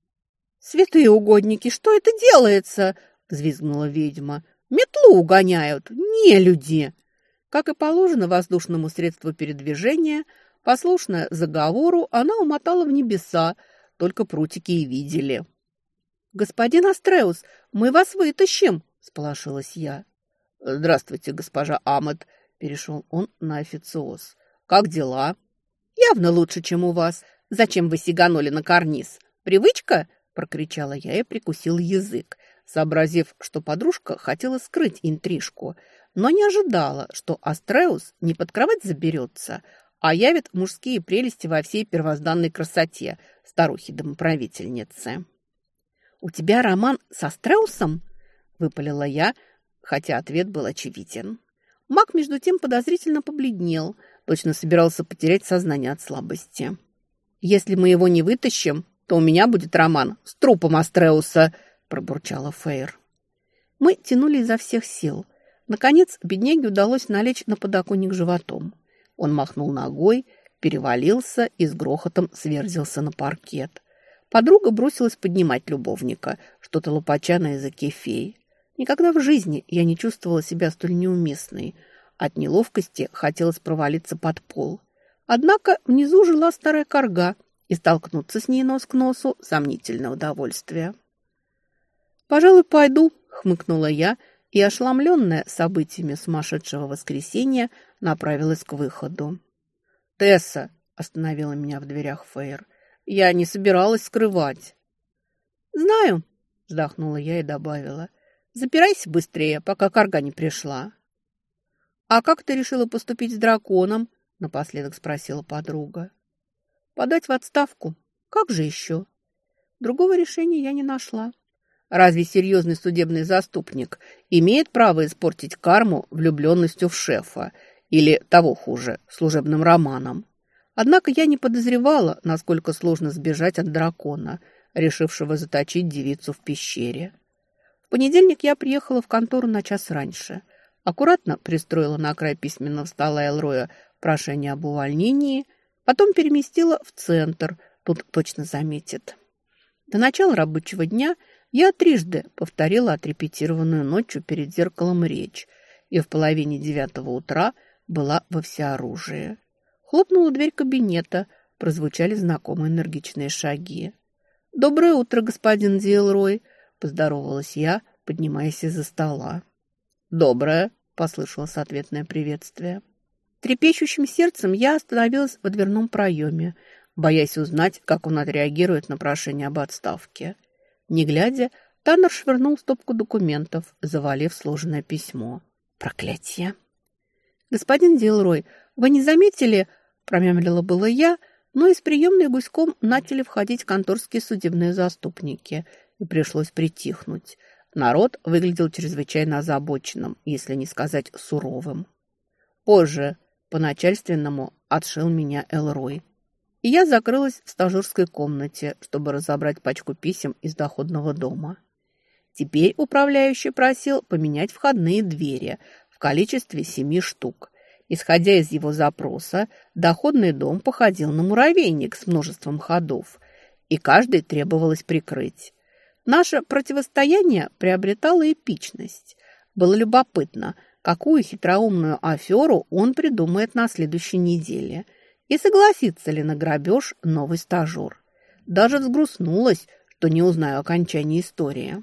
«Святые угодники, что это делается?» – взвизгнула ведьма. «Метлу угоняют! Нелюди!» Как и положено воздушному средству передвижения, послушная заговору, она умотала в небеса, только прутики и видели. «Господин Астреус, мы вас вытащим!» – сполошилась я. «Здравствуйте, госпожа Амет», – перешел он на официоз. «Как дела?» «Явно лучше, чем у вас. Зачем вы сиганули на карниз? Привычка?» – прокричала я и прикусил язык, сообразив, что подружка хотела скрыть интрижку, но не ожидала, что Астреус не под кровать заберется, а явит мужские прелести во всей первозданной красоте старухи-домоправительницы. «У тебя роман с Астреусом?» – выпалила я, хотя ответ был очевиден. Маг, между тем, подозрительно побледнел, точно собирался потерять сознание от слабости. «Если мы его не вытащим, то у меня будет роман с трупом Астреуса», – пробурчала Фейр. Мы тянули изо всех сил. Наконец, бедняге удалось налечь на подоконник животом. Он махнул ногой, перевалился и с грохотом сверзился на паркет. Подруга бросилась поднимать любовника, что-то лопача на языке феи. Никогда в жизни я не чувствовала себя столь неуместной. От неловкости хотелось провалиться под пол. Однако внизу жила старая корга, и столкнуться с ней нос к носу – сомнительное удовольствие. «Пожалуй, пойду», – хмыкнула я, и, ошеломленная событиями сумасшедшего воскресенья, направилась к выходу. «Тесса!» – остановила меня в дверях Фейр. «Я не собиралась скрывать». «Знаю», – вздохнула я и добавила. «Запирайся быстрее, пока карга не пришла». «А как ты решила поступить с драконом?» – напоследок спросила подруга. «Подать в отставку. Как же еще?» Другого решения я не нашла. Разве серьезный судебный заступник имеет право испортить карму влюбленностью в шефа или, того хуже, служебным романом? Однако я не подозревала, насколько сложно сбежать от дракона, решившего заточить девицу в пещере. В понедельник я приехала в контору на час раньше. Аккуратно пристроила на край письменного стола Элроя прошение об увольнении, потом переместила в центр, тут точно заметит. До начала рабочего дня я трижды повторила отрепетированную ночью перед зеркалом речь и в половине 9 утра была во всеоружии. Хлопнула дверь кабинета, прозвучали знакомые энергичные шаги. «Доброе утро, господин Диэлрой», – поздоровалась я, поднимаясь из-за стола. «Доброе», – послышалось ответное приветствие. Трепещущим сердцем я остановилась в дверном проеме, боясь узнать, как он отреагирует на прошение об отставке. Не глядя, Таннер швырнул стопку документов, завалив сложенное письмо. Проклятие! «Господин Диэлрой, вы не заметили?» – промямлила было я, но из приемной гуськом начали входить конторские судебные заступники, и пришлось притихнуть. Народ выглядел чрезвычайно озабоченным, если не сказать суровым. Позже по-начальственному отшил меня Элрой. И я закрылась в стажерской комнате, чтобы разобрать пачку писем из доходного дома. Теперь управляющий просил поменять входные двери в количестве 7 штук. Исходя из его запроса, доходный дом походил на муравейник с множеством ходов, и каждый требовалось прикрыть. Наше противостояние приобретало эпичность. Было любопытно, какую хитроумную аферу он придумает на следующей неделе, и согласится ли на грабеж новый стажер. Даже взгрустнулась, что не узнаю окончания истории.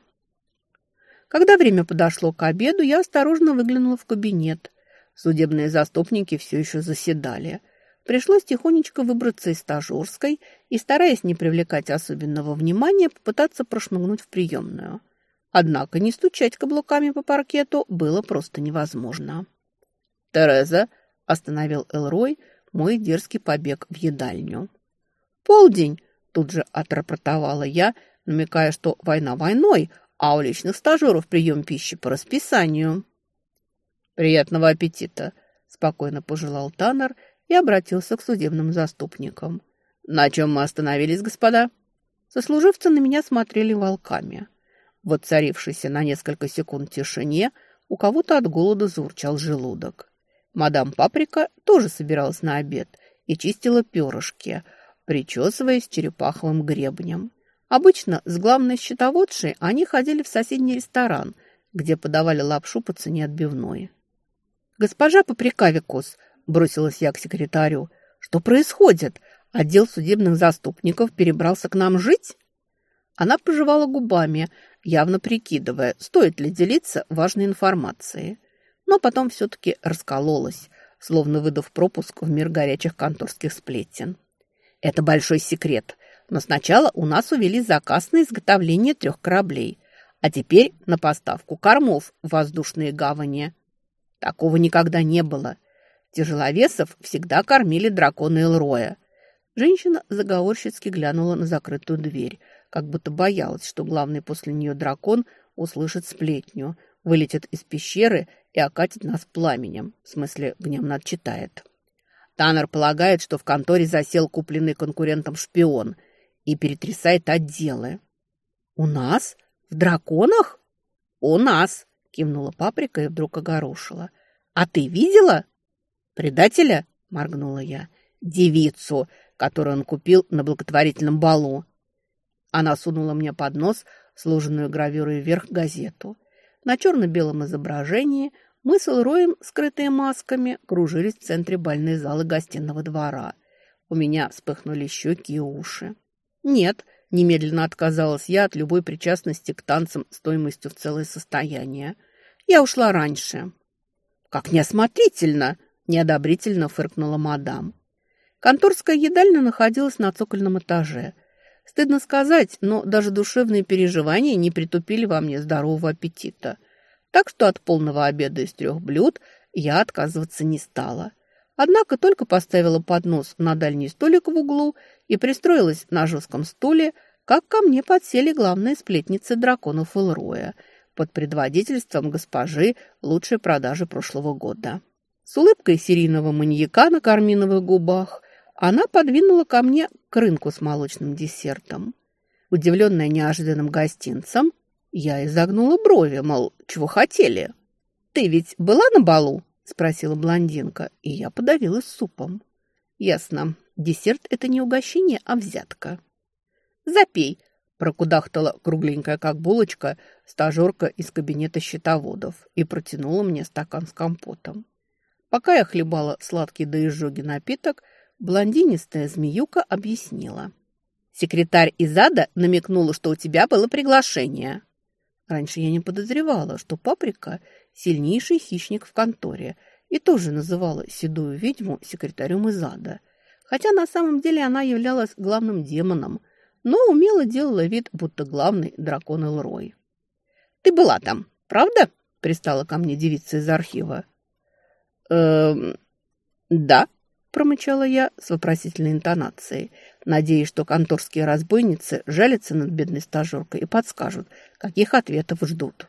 Когда время подошло к обеду, я осторожно выглянула в кабинет. Судебные заступники все еще заседали. Пришлось тихонечко выбраться из стажерской и, стараясь не привлекать особенного внимания, попытаться прошмыгнуть в приемную. Однако не стучать каблуками по паркету было просто невозможно. «Тереза», – остановил Элрой мой дерзкий побег в едальню. «Полдень», – тут же отрапортовала я, намекая, что война войной, а у личных стажеров прием пищи по расписанию. «Приятного аппетита», – спокойно пожелал Таннер и обратился к судебным заступникам. «На чем мы остановились, господа?» Сослуживцы на меня смотрели волками. В воцарившейся на несколько секунд тишине у кого-то от голода заурчал желудок. Мадам Паприка тоже собиралась на обед и чистила перышки, причесываясь черепаховым гребнем. Обычно с главной счетоводшей они ходили в соседний ресторан, где подавали лапшу по цене отбивной. «Госпожа Паприкавикус», – бросилась я к секретарю, – «что происходит? Отдел судебных заступников перебрался к нам жить?» Она пожевала губами, явно прикидывая, стоит ли делиться важной информацией. Но потом все-таки раскололась, словно выдав пропуск в мир горячих конторских сплетен. «Это большой секрет, но сначала у нас увели заказ на изготовление 3 кораблей, а теперь на поставку кормов в воздушные гавани. Такого никогда не было. Тяжеловесов всегда кормили драконы Элроя». Женщина заговорщицки глянула на закрытую дверь, как будто боялась, что главный после нее дракон услышит сплетню, вылетит из пещеры и окатит нас пламенем, в смысле гневно отчитает. Таннер полагает, что в конторе засел купленный конкурентом шпион и перетрясает отделы. «У нас? В драконах?» «У нас!» – кивнула Паприка и вдруг огорошила. «А ты видела?» «Предателя?» – моргнула я. «Девицу, которую он купил на благотворительном балу». Она сунула мне под нос сложенную гравюрой вверх газету. На черно-белом изображении мы с Элроем, скрытые масками, кружились в центре бальной залы гостиного двора. У меня вспыхнули щеки и уши. «Нет», – немедленно отказалась я от любой причастности к танцам стоимостью в целое состояние. «Я ушла раньше». «Как неосмотрительно!» – неодобрительно фыркнула мадам. Конторская едальня находилась на цокольном этаже. Стыдно сказать, но даже душевные переживания не притупили во мне здорового аппетита. Так что от полного обеда из 3 блюд я отказываться не стала. Однако только поставила поднос на дальний столик в углу и пристроилась на жестком стуле, как ко мне подсели главные сплетницы драконов Элроя под предводительством госпожи лучшей продажи прошлого года. С улыбкой серийного маньяка на карминовых губах она подвинула ко мне к рынку с молочным десертом. Удивленная неожиданным гостинцем, я изогнула брови, мол, чего хотели. «Ты ведь была на балу?» – спросила блондинка, и я подавилась супом. «Ясно, десерт – это не угощение, а взятка». «Запей!» – прокудахтала кругленькая, как булочка, стажерка из кабинета счетоводов и протянула мне стакан с компотом. Пока я хлебала сладкий до изжоги напиток, блондинистая змеюка объяснила. «Секретарь из ада намекнула, что у тебя было приглашение». Раньше я не подозревала, что Паприка – сильнейший хищник в конторе и тоже называла седую ведьму секретарем из ада. Хотя на самом деле она являлась главным демоном, но умело делала вид, будто главный дракон Элрой. «Ты была там, правда?» – пристала ко мне девица из архива. «Да», – промычала я с вопросительной интонацией, надеясь, что конторские разбойницы жалятся над бедной стажеркой и подскажут, каких ответов ждут.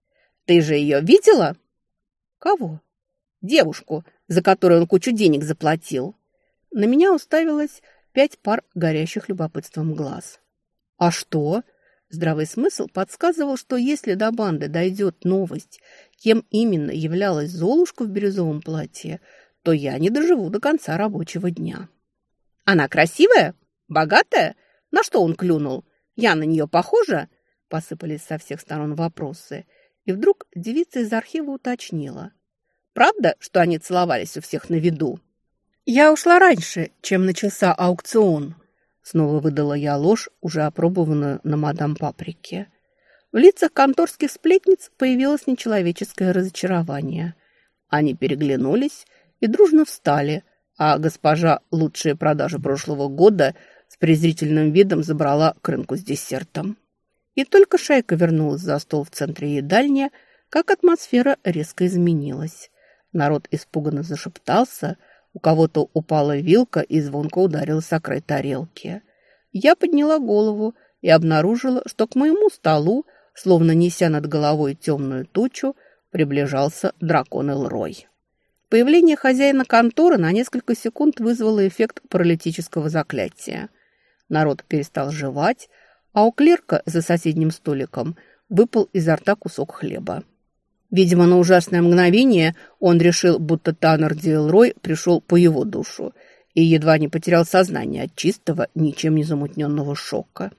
«Ты же ее видела?» «Кого?» «Девушку, за которую он кучу денег заплатил». На меня уставилось 5 пар горящих любопытством глаз. «А что?» Здравый смысл подсказывал, что если до банды дойдет новость, кем именно являлась Золушка в бирюзовом платье, то я не доживу до конца рабочего дня. «Она красивая? Богатая? На что он клюнул? Я на нее похожа?» Посыпались со всех сторон вопросы. И вдруг девица из архива уточнила. «Правда, что они целовались у всех на виду?» «Я ушла раньше, чем начался аукцион», — снова выдала я ложь, уже опробованную на мадам Паприке. В лицах конторских сплетниц появилось нечеловеческое разочарование. Они переглянулись и дружно встали, а госпожа лучшая продажа прошлого года с презрительным видом забрала к рынку с десертом. И только шайка вернулась за стол в центре едальни, как атмосфера резко изменилась. Народ испуганно зашептался, у кого-то упала вилка и звонко ударилась о край тарелки. Я подняла голову и обнаружила, что к моему столу, словно неся над головой темную тучу, приближался дракон Элрой. Появление хозяина конторы на несколько секунд вызвало эффект паралитического заклятия. Народ перестал жевать, а у клерка за соседним столиком выпал изо рта кусок хлеба. Видимо, на ужасное мгновение он решил, будто Таннер Ди Элрой пришел по его душу и едва не потерял сознание от чистого, ничем не замутненного шока.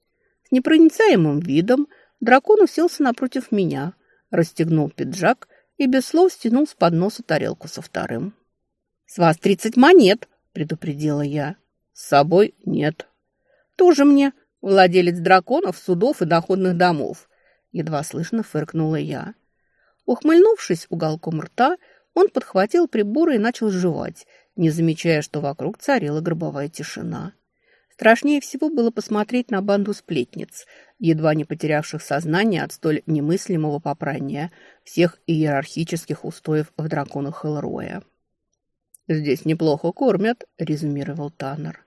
С непроницаемым видом дракон уселся напротив меня, расстегнул пиджак и без слов стянул с подноса тарелку со вторым. «С вас 30 монет», — предупредила я. «С собой нет». «Тоже мне владелец драконов, судов и доходных домов», — едва слышно фыркнула я. Ухмыльнувшись уголком рта, он подхватил приборы и начал жевать, не замечая, что вокруг царила гробовая тишина. Страшнее всего было посмотреть на банду сплетниц, едва не потерявших сознание от столь немыслимого попрания всех иерархических устоев в драконах Элроя. «Здесь неплохо кормят», — резюмировал Таннер.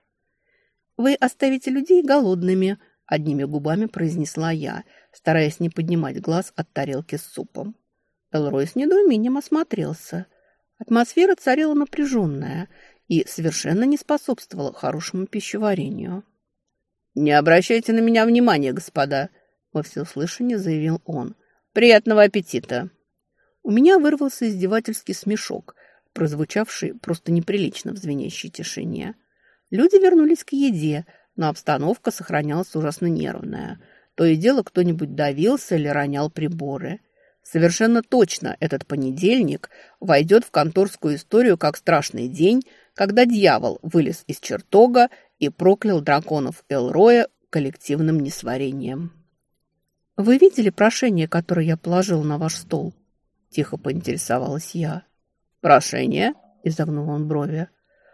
«Вы оставите людей голодными», — одними губами произнесла я, стараясь не поднимать глаз от тарелки с супом. Элрой с недоумением осмотрелся. Атмосфера царила напряженная и совершенно не способствовала хорошему пищеварению. «Не обращайте на меня внимания, господа», — во всеуслышание заявил он. «Приятного аппетита!» У меня вырвался издевательский смешок, прозвучавший просто неприлично в звенящей тишине. Люди вернулись к еде, но обстановка сохранялась ужасно нервная. То и дело кто-нибудь давился или ронял приборы. Совершенно точно этот понедельник войдет в конторскую историю как страшный день, когда дьявол вылез из чертога и проклял драконов Элроя коллективным несварением. «Вы видели прошение, которое я положил на ваш стол?» – тихо поинтересовалась я. «Прошение?» – изогнул он брови.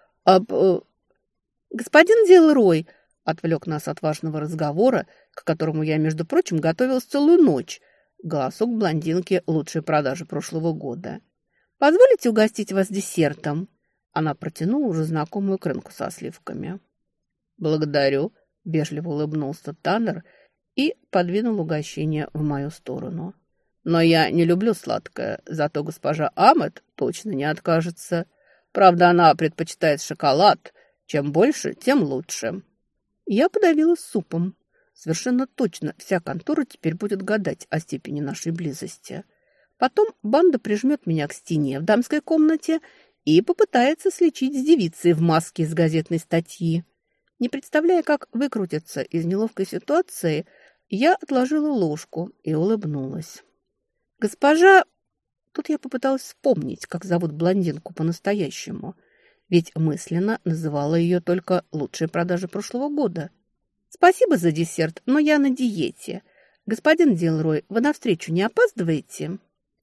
«Господин Ди Элрой», – отвлек нас от важного разговора, к которому я, между прочим, готовилась целую ночь, голосок блондинки лучшей продажи прошлого года. «Позволите угостить вас десертом?» Она протянула уже знакомую крынку со сливками. «Благодарю», – вежливо улыбнулся Таннер и подвинул угощение в мою сторону. «Но я не люблю сладкое, зато госпожа Амет точно не откажется. Правда, она предпочитает шоколад. Чем больше, тем лучше». Я подавилась супом. Совершенно точно вся контора теперь будет гадать о степени нашей близости. Потом банда прижмет меня к стене в дамской комнате и попытается сличить с девицей в маске из газетной статьи. Не представляя, как выкрутиться из неловкой ситуации, я отложила ложку и улыбнулась. «Госпожа...» Тут я попыталась вспомнить, как зовут блондинку по-настоящему, ведь мысленно называла ее только лучшей продажи прошлого года. «Спасибо за десерт, но я на диете. Господин Дилрой, вы навстречу не опаздываете?»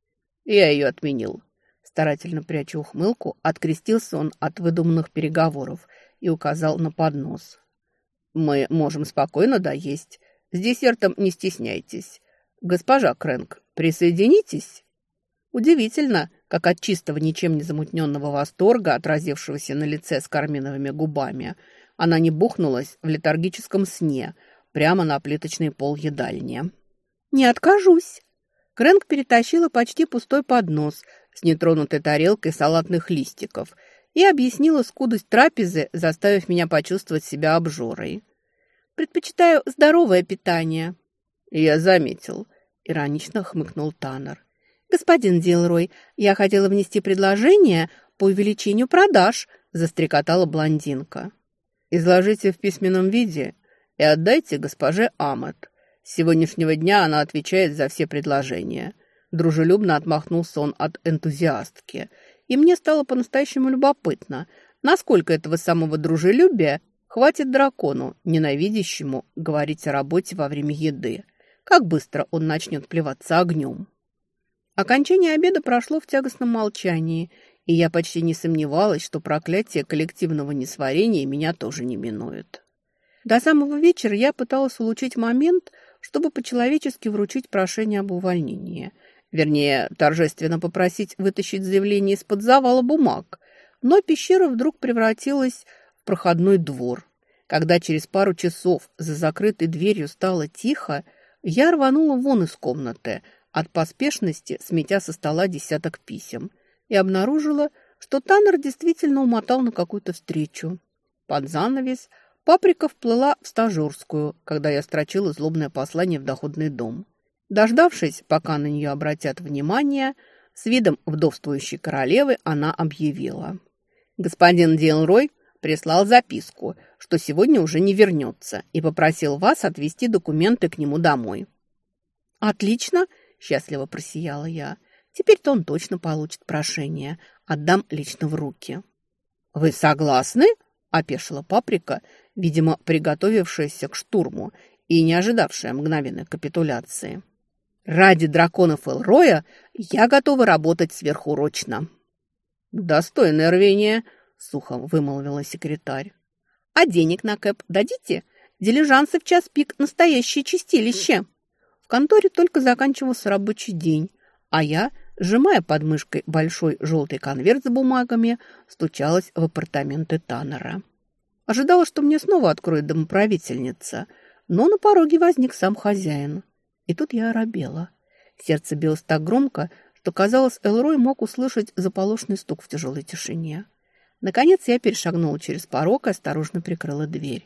«Я ее отменил». Старательно пряча ухмылку, открестился он от выдуманных переговоров и указал на поднос. «Мы можем спокойно доесть. С десертом не стесняйтесь. Госпожа Крэнк, присоединитесь?» Удивительно, как от чистого, ничем не замутненного восторга, отразившегося на лице с карминовыми губами, она не бухнулась в летаргическом сне прямо на плиточный пол едальни. «Не откажусь!» Крэнк перетащила почти пустой поднос с нетронутой тарелкой салатных листиков и объяснила скудость трапезы, заставив меня почувствовать себя обжорой. «Предпочитаю здоровое питание». «Я заметил», — иронично хмыкнул Таннер. «Господин Дилрой, я хотела внести предложение по увеличению продаж», — застрекотала блондинка. «Изложите в письменном виде и отдайте госпоже Амет. С сегодняшнего дня она отвечает за все предложения». Дружелюбно отмахнулся он от энтузиастки. И мне стало по-настоящему любопытно, насколько этого самого дружелюбия хватит дракону, ненавидящему говорить о работе во время еды. Как быстро он начнет плеваться огнем. Окончание обеда прошло в тягостном молчании, и я почти не сомневалась, что проклятие коллективного несварения меня тоже не минует. До самого вечера я пыталась улучшить момент, чтобы по-человечески вручить прошение об увольнении. Вернее, торжественно попросить вытащить заявление из-под завала бумаг. Но пещера вдруг превратилась в проходной двор. Когда через пару часов за закрытой дверью стало тихо, я рванула вон из комнаты, от поспешности сметя со стола десяток писем, и обнаружила, что Таннер действительно умотал на какую-то встречу. Под занавес Паприка вплыла в стажерскую, когда я строчила злобное послание в доходный дом. Дождавшись, пока на нее обратят внимание, с видом вдовствующей королевы она объявила. «Господин Дилрой прислал записку, что сегодня уже не вернется, и попросил вас отвезти документы к нему домой». «Отлично!» – счастливо просияла я. «Теперь-то он точно получит прошение. Отдам лично в руки». «Вы согласны?» – опешила Паприка, видимо, приготовившаяся к штурму и не ожидавшая мгновенной капитуляции. «Ради драконов Элроя я готова работать сверхурочно». «Достойное рвение», – сухо вымолвила секретарь. «А денег на кэп дадите? Дилижансы в час пик – настоящее чистилище». В конторе только заканчивался рабочий день, а я, сжимая под мышкой большой желтый конверт с бумагами, стучалась в апартаменты Таннера. Ожидала, что мне снова откроет домоправительница, но на пороге возник сам хозяин. И тут я оробела. Сердце билось так громко, что, казалось, Элрой мог услышать заполошный стук в тяжелой тишине. Наконец я перешагнула через порог и осторожно прикрыла дверь.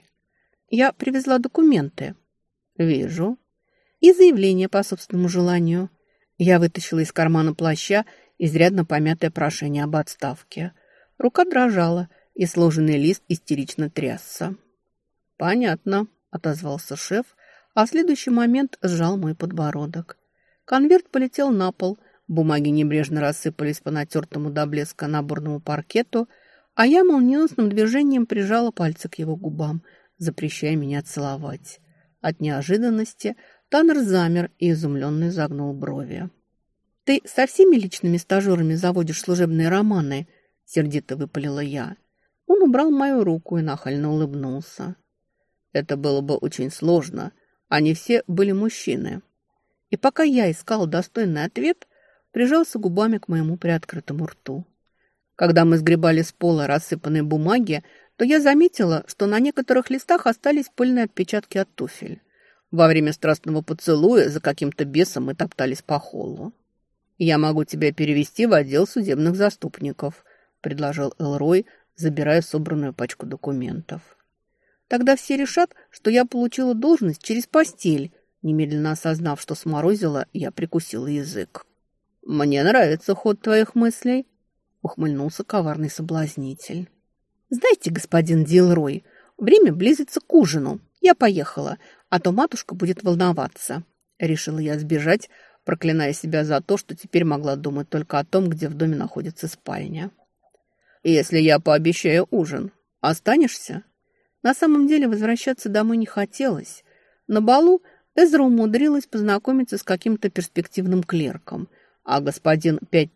«Я привезла документы». «Вижу». «И заявление по собственному желанию». Я вытащила из кармана плаща изрядно помятое прошение об отставке. Рука дрожала, и сложенный лист истерично трясся. «Понятно», — отозвался шеф, а в следующий момент сжал мой подбородок. Конверт полетел на пол, бумаги небрежно рассыпались по натертому до блеска наборному паркету, а я молниеносным движением прижала пальцы к его губам, запрещая меня целовать. От неожиданности Таннер замер и изумленно загнул брови. «Ты со всеми личными стажерами заводишь служебные романы?» — сердито выпалила я. Он убрал мою руку и нахально улыбнулся. «Это было бы очень сложно. Они все были мужчины». И пока я искал достойный ответ, прижался губами к моему приоткрытому рту. Когда мы сгребали с пола рассыпанные бумаги, то я заметила, что на некоторых листах остались пыльные отпечатки от туфель. Во время страстного поцелуя за каким-то бесом мы топтались по холлу. «Я могу тебя перевести в отдел судебных заступников», – предложил Элрой, забирая собранную пачку документов. «Тогда все решат, что я получила должность через постель», – немедленно осознав, что сморозила, я прикусила язык. «Мне нравится ход твоих мыслей», – ухмыльнулся коварный соблазнитель. «Знаете, господин Дилрой, время близится к ужину. Я поехала, а то матушка будет волноваться». Решила я сбежать, проклиная себя за то, что теперь могла думать только о том, где в доме находится спальня. «Если я пообещаю ужин, останешься?» На самом деле возвращаться домой не хотелось. На балу Эзра умудрилась познакомиться с каким-то перспективным клерком, а господин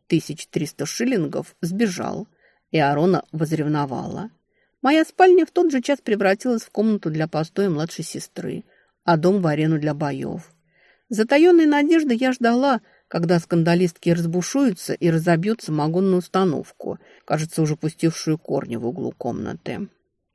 5300 шиллингов сбежал, и Арона возревновала. Моя спальня в тот же час превратилась в комнату для постоя младшей сестры, а дом в арену для боев. С затаенной надеждой я ждала, когда скандалистки разбушуются и разобьют самогонную установку, кажется, уже пустившую корни в углу комнаты.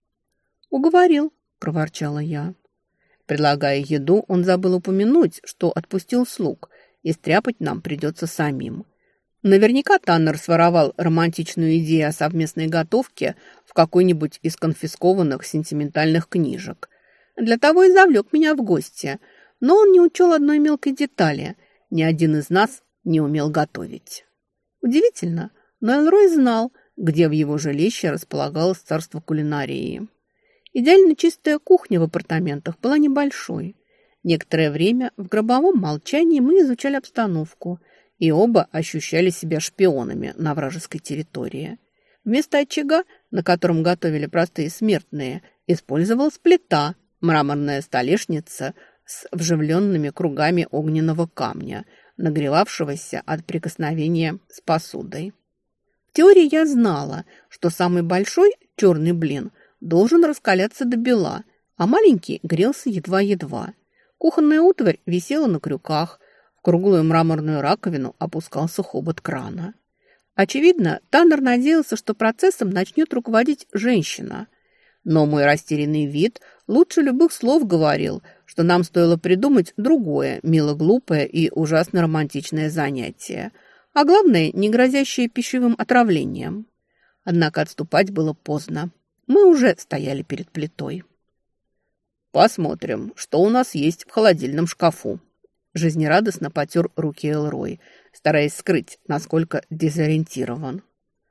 «Уговорил», – проворчала я. Предлагая еду, он забыл упомянуть, что отпустил слуг, и стряпать нам придется самим. Наверняка Таннер своровал романтичную идею о совместной готовке в какой-нибудь из конфискованных сентиментальных книжек. Для того и завлек меня в гости, но он не учел одной мелкой детали – ни один из нас не умел готовить. Удивительно, но Элрой знал, где в его жилище располагалось царство кулинарии. Идеально чистая кухня в апартаментах была небольшой. Некоторое время в гробовом молчании мы изучали обстановку, и оба ощущали себя шпионами на вражеской территории. Вместо очага, на котором готовили простые смертные, использовалась плита, мраморная столешница с вживленными кругами огненного камня, нагревавшегося от прикосновения с посудой. В теории я знала, что самый большой черный блин должен раскаляться до бела, а маленький грелся едва-едва. Кухонная утварь висела на крюках, в круглую мраморную раковину опускался хобот крана. Очевидно, Таннер надеялся, что процессом начнет руководить женщина. Но мой растерянный вид лучше любых слов говорил, что нам стоило придумать другое, мило-глупое и ужасно романтичное занятие, а главное, не грозящее пищевым отравлением. Однако отступать было поздно. Мы уже стояли перед плитой. «Посмотрим, что у нас есть в холодильном шкафу». Жизнерадостно потер руки Элрой, стараясь скрыть, насколько дезориентирован.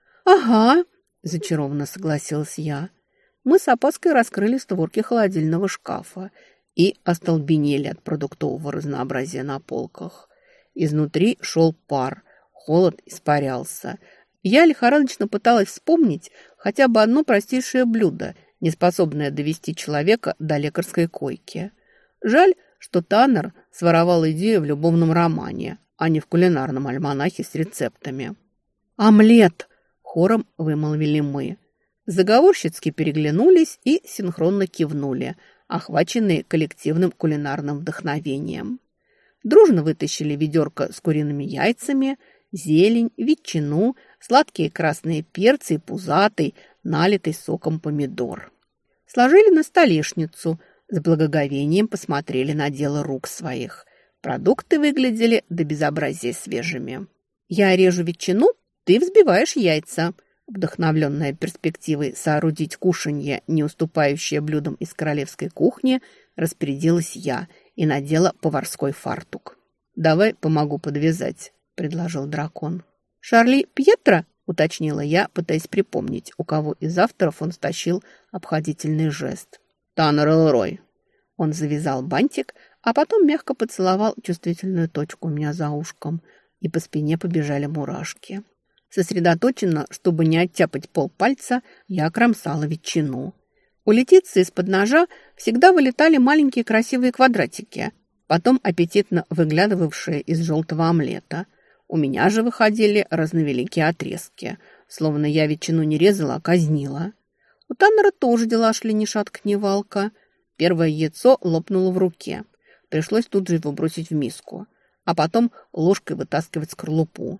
«Ага», – зачарованно согласилась я. Мы с опаской раскрыли створки холодильного шкафа и остолбенели от продуктового разнообразия на полках. Изнутри шел пар, холод испарялся. Я лихорадочно пыталась вспомнить хотя бы одно простейшее блюдо, не способное довести человека до лекарской койки. Жаль, что Таннер своровал идею в любовном романе, а не в кулинарном альманахе с рецептами. «Омлет!» – хором вымолвили мы. Заговорщицки переглянулись и синхронно кивнули, охваченные коллективным кулинарным вдохновением. Дружно вытащили ведерко с куриными яйцами, зелень, ветчину, сладкие красные перцы и пузатый, налитый соком помидор. Сложили на столешницу, с благоговением посмотрели на дело рук своих. Продукты выглядели до безобразия свежими. «Я режу ветчину, ты взбиваешь яйца», вдохновленная перспективой соорудить кушанье, не уступающее блюдам из королевской кухни, распорядилась я и надела поварской фартук. «Давай помогу подвязать», – предложил дракон. «Шарли Пьетро?» – уточнила я, пытаясь припомнить, у кого из авторов он стащил обходительный жест. «Таннер Элрой». Он завязал бантик, а потом мягко поцеловал чувствительную точку у меня за ушком, и по спине побежали мурашки. Сосредоточенно, чтобы не оттяпать полпальца, я кромсала ветчину. У Летиции из-под ножа всегда вылетали маленькие красивые квадратики, потом аппетитно выглядывавшие из желтого омлета. У меня же выходили разновеликие отрезки, словно я ветчину не резала, а казнила. У Таннера тоже дела шли ни шатка, ни валка. Первое яйцо лопнуло в руке. Пришлось тут же его бросить в миску, а потом ложкой вытаскивать скорлупу.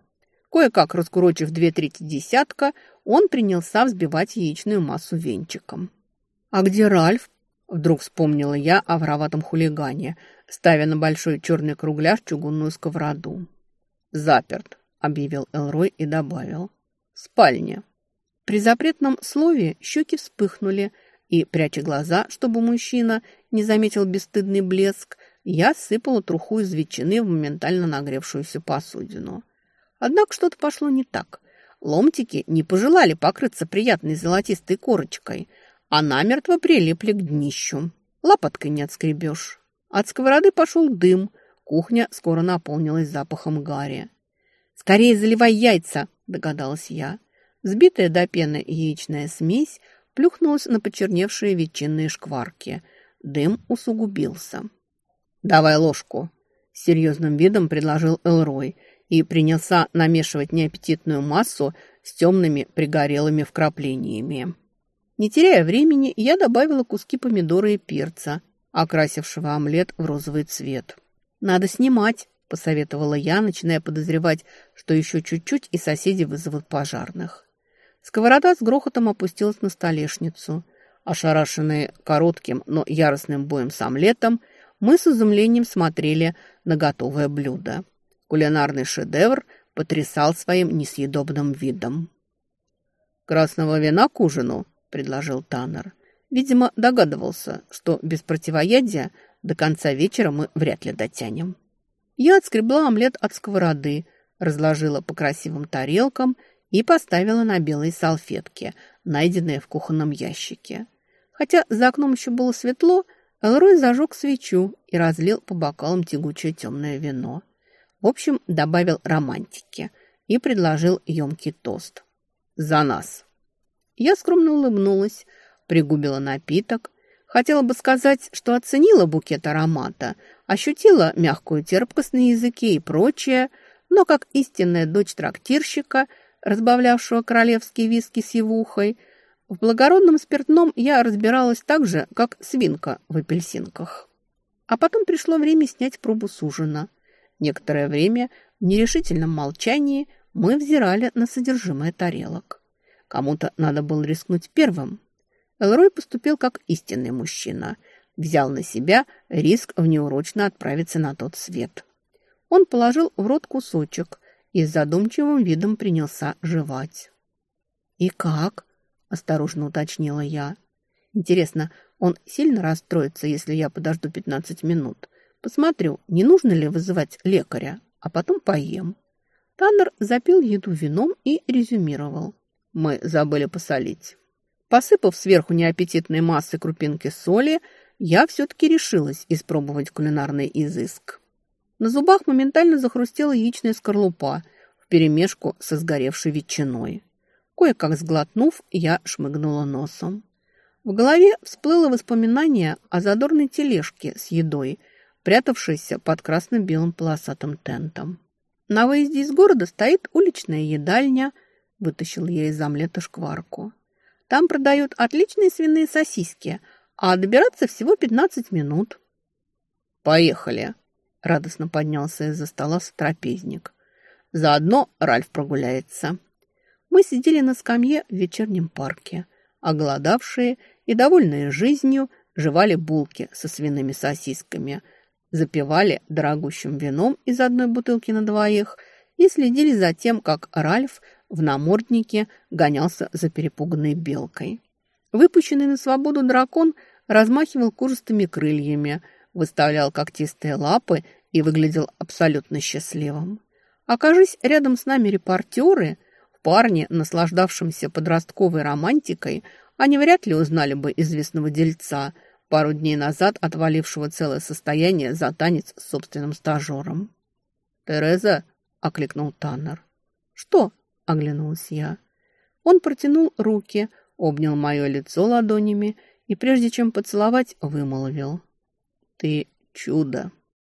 Кое-как раскурочив 2/3 десятка, он принялся взбивать яичную массу венчиком. «А где Ральф?» – вдруг вспомнила я о вороватом хулигане, ставя на большой черный кругляш чугунную сковороду. «Заперт», – объявил Элрой и добавил. «В спальне». При запретном слове щеки вспыхнули, и, пряча глаза, чтобы мужчина не заметил бесстыдный блеск, я сыпала труху из ветчины в моментально нагревшуюся посудину. Однако что-то пошло не так. Ломтики не пожелали покрыться приятной золотистой корочкой, а намертво прилипли к днищу. Лопаткой не отскребешь. От сковороды пошел дым. Кухня скоро наполнилась запахом гари. «Скорее заливай яйца!» – догадалась я. Взбитая до пены яичная смесь плюхнулась на почерневшие ветчинные шкварки. Дым усугубился. «Давай ложку!» – с серьезным видом предложил Элрой и принялся намешивать неаппетитную массу с темными пригорелыми вкраплениями. Не теряя времени, я добавила куски помидора и перца, окрасившего омлет в розовый цвет. «Надо снимать», – посоветовала я, начиная подозревать, что еще чуть-чуть и соседи вызовут пожарных. Сковорода с грохотом опустилась на столешницу. Ошарашенные коротким, но яростным боем с омлетом, мы с изумлением смотрели на готовое блюдо. Кулинарный шедевр потрясал своим несъедобным видом. «Красного вина к ужину?» – предложил Таннер. Видимо, догадывался, что без противоядия до конца вечера мы вряд ли дотянем. Я отскребла омлет от сковороды, разложила по красивым тарелкам и поставила на белые салфетки, найденные в кухонном ящике. Хотя за окном еще было светло, Элрой зажег свечу и разлил по бокалам тягучее темное вино. В общем, добавил романтики и предложил емкий тост. «За нас!» Я скромно улыбнулась, пригубила напиток. Хотела бы сказать, что оценила букет аромата, ощутила мягкую терпкость на языке и прочее, но как истинная дочь трактирщика, разбавлявшего королевские виски с сивухой, в благородном спиртном я разбиралась так же, как свинка в апельсинках. А потом пришло время снять пробу с ужина. Некоторое время в нерешительном молчании мы взирали на содержимое тарелок. Кому-то надо было рискнуть первым. Элрой поступил как истинный мужчина. Взял на себя риск внеурочно отправиться на тот свет. Он положил в рот кусочек и с задумчивым видом принялся жевать. «И как?» – осторожно уточнила я. «Интересно, он сильно расстроится, если я подожду 15 минут? Посмотрю, не нужно ли вызывать лекаря, а потом поем». Таннер запил еду вином и резюмировал. «Мы забыли посолить». Посыпав сверху неаппетитной массой крупинки соли, я все-таки решилась испробовать кулинарный изыск. На зубах моментально захрустела яичная скорлупа вперемешку со сгоревшей ветчиной. Кое-как сглотнув, я шмыгнула носом. В голове всплыло воспоминание о задорной тележке с едой, прятавшейся под красно-белым полосатым тентом. На выезде из города стоит уличная едальня, вытащил я из омлета шкварку. Там продают отличные свиные сосиски, а добираться всего 15 минут. «Поехали!» – радостно поднялся из-за стола сотрапезник. «Заодно Ральф прогуляется». Мы сидели на скамье в вечернем парке. Оголодавшие и довольные жизнью жевали булки со свиными сосисками, запивали дорогущим вином из одной бутылки на двоих и следили за тем, как Ральф в наморднике гонялся за перепуганной белкой. Выпущенный на свободу дракон размахивал кожистыми крыльями, выставлял когтистые лапы и выглядел абсолютно счастливым. Окажись рядом с нами репортеры, парни, наслаждавшимся подростковой романтикой, они вряд ли узнали бы известного дельца, пару дней назад отвалившего целое состояние за танец с собственным стажером. «Тереза?» – окликнул Таннер. «Что?» – оглянулась я. Он протянул руки, обнял мое лицо ладонями и, прежде чем поцеловать, вымолвил: «Ты чудо!»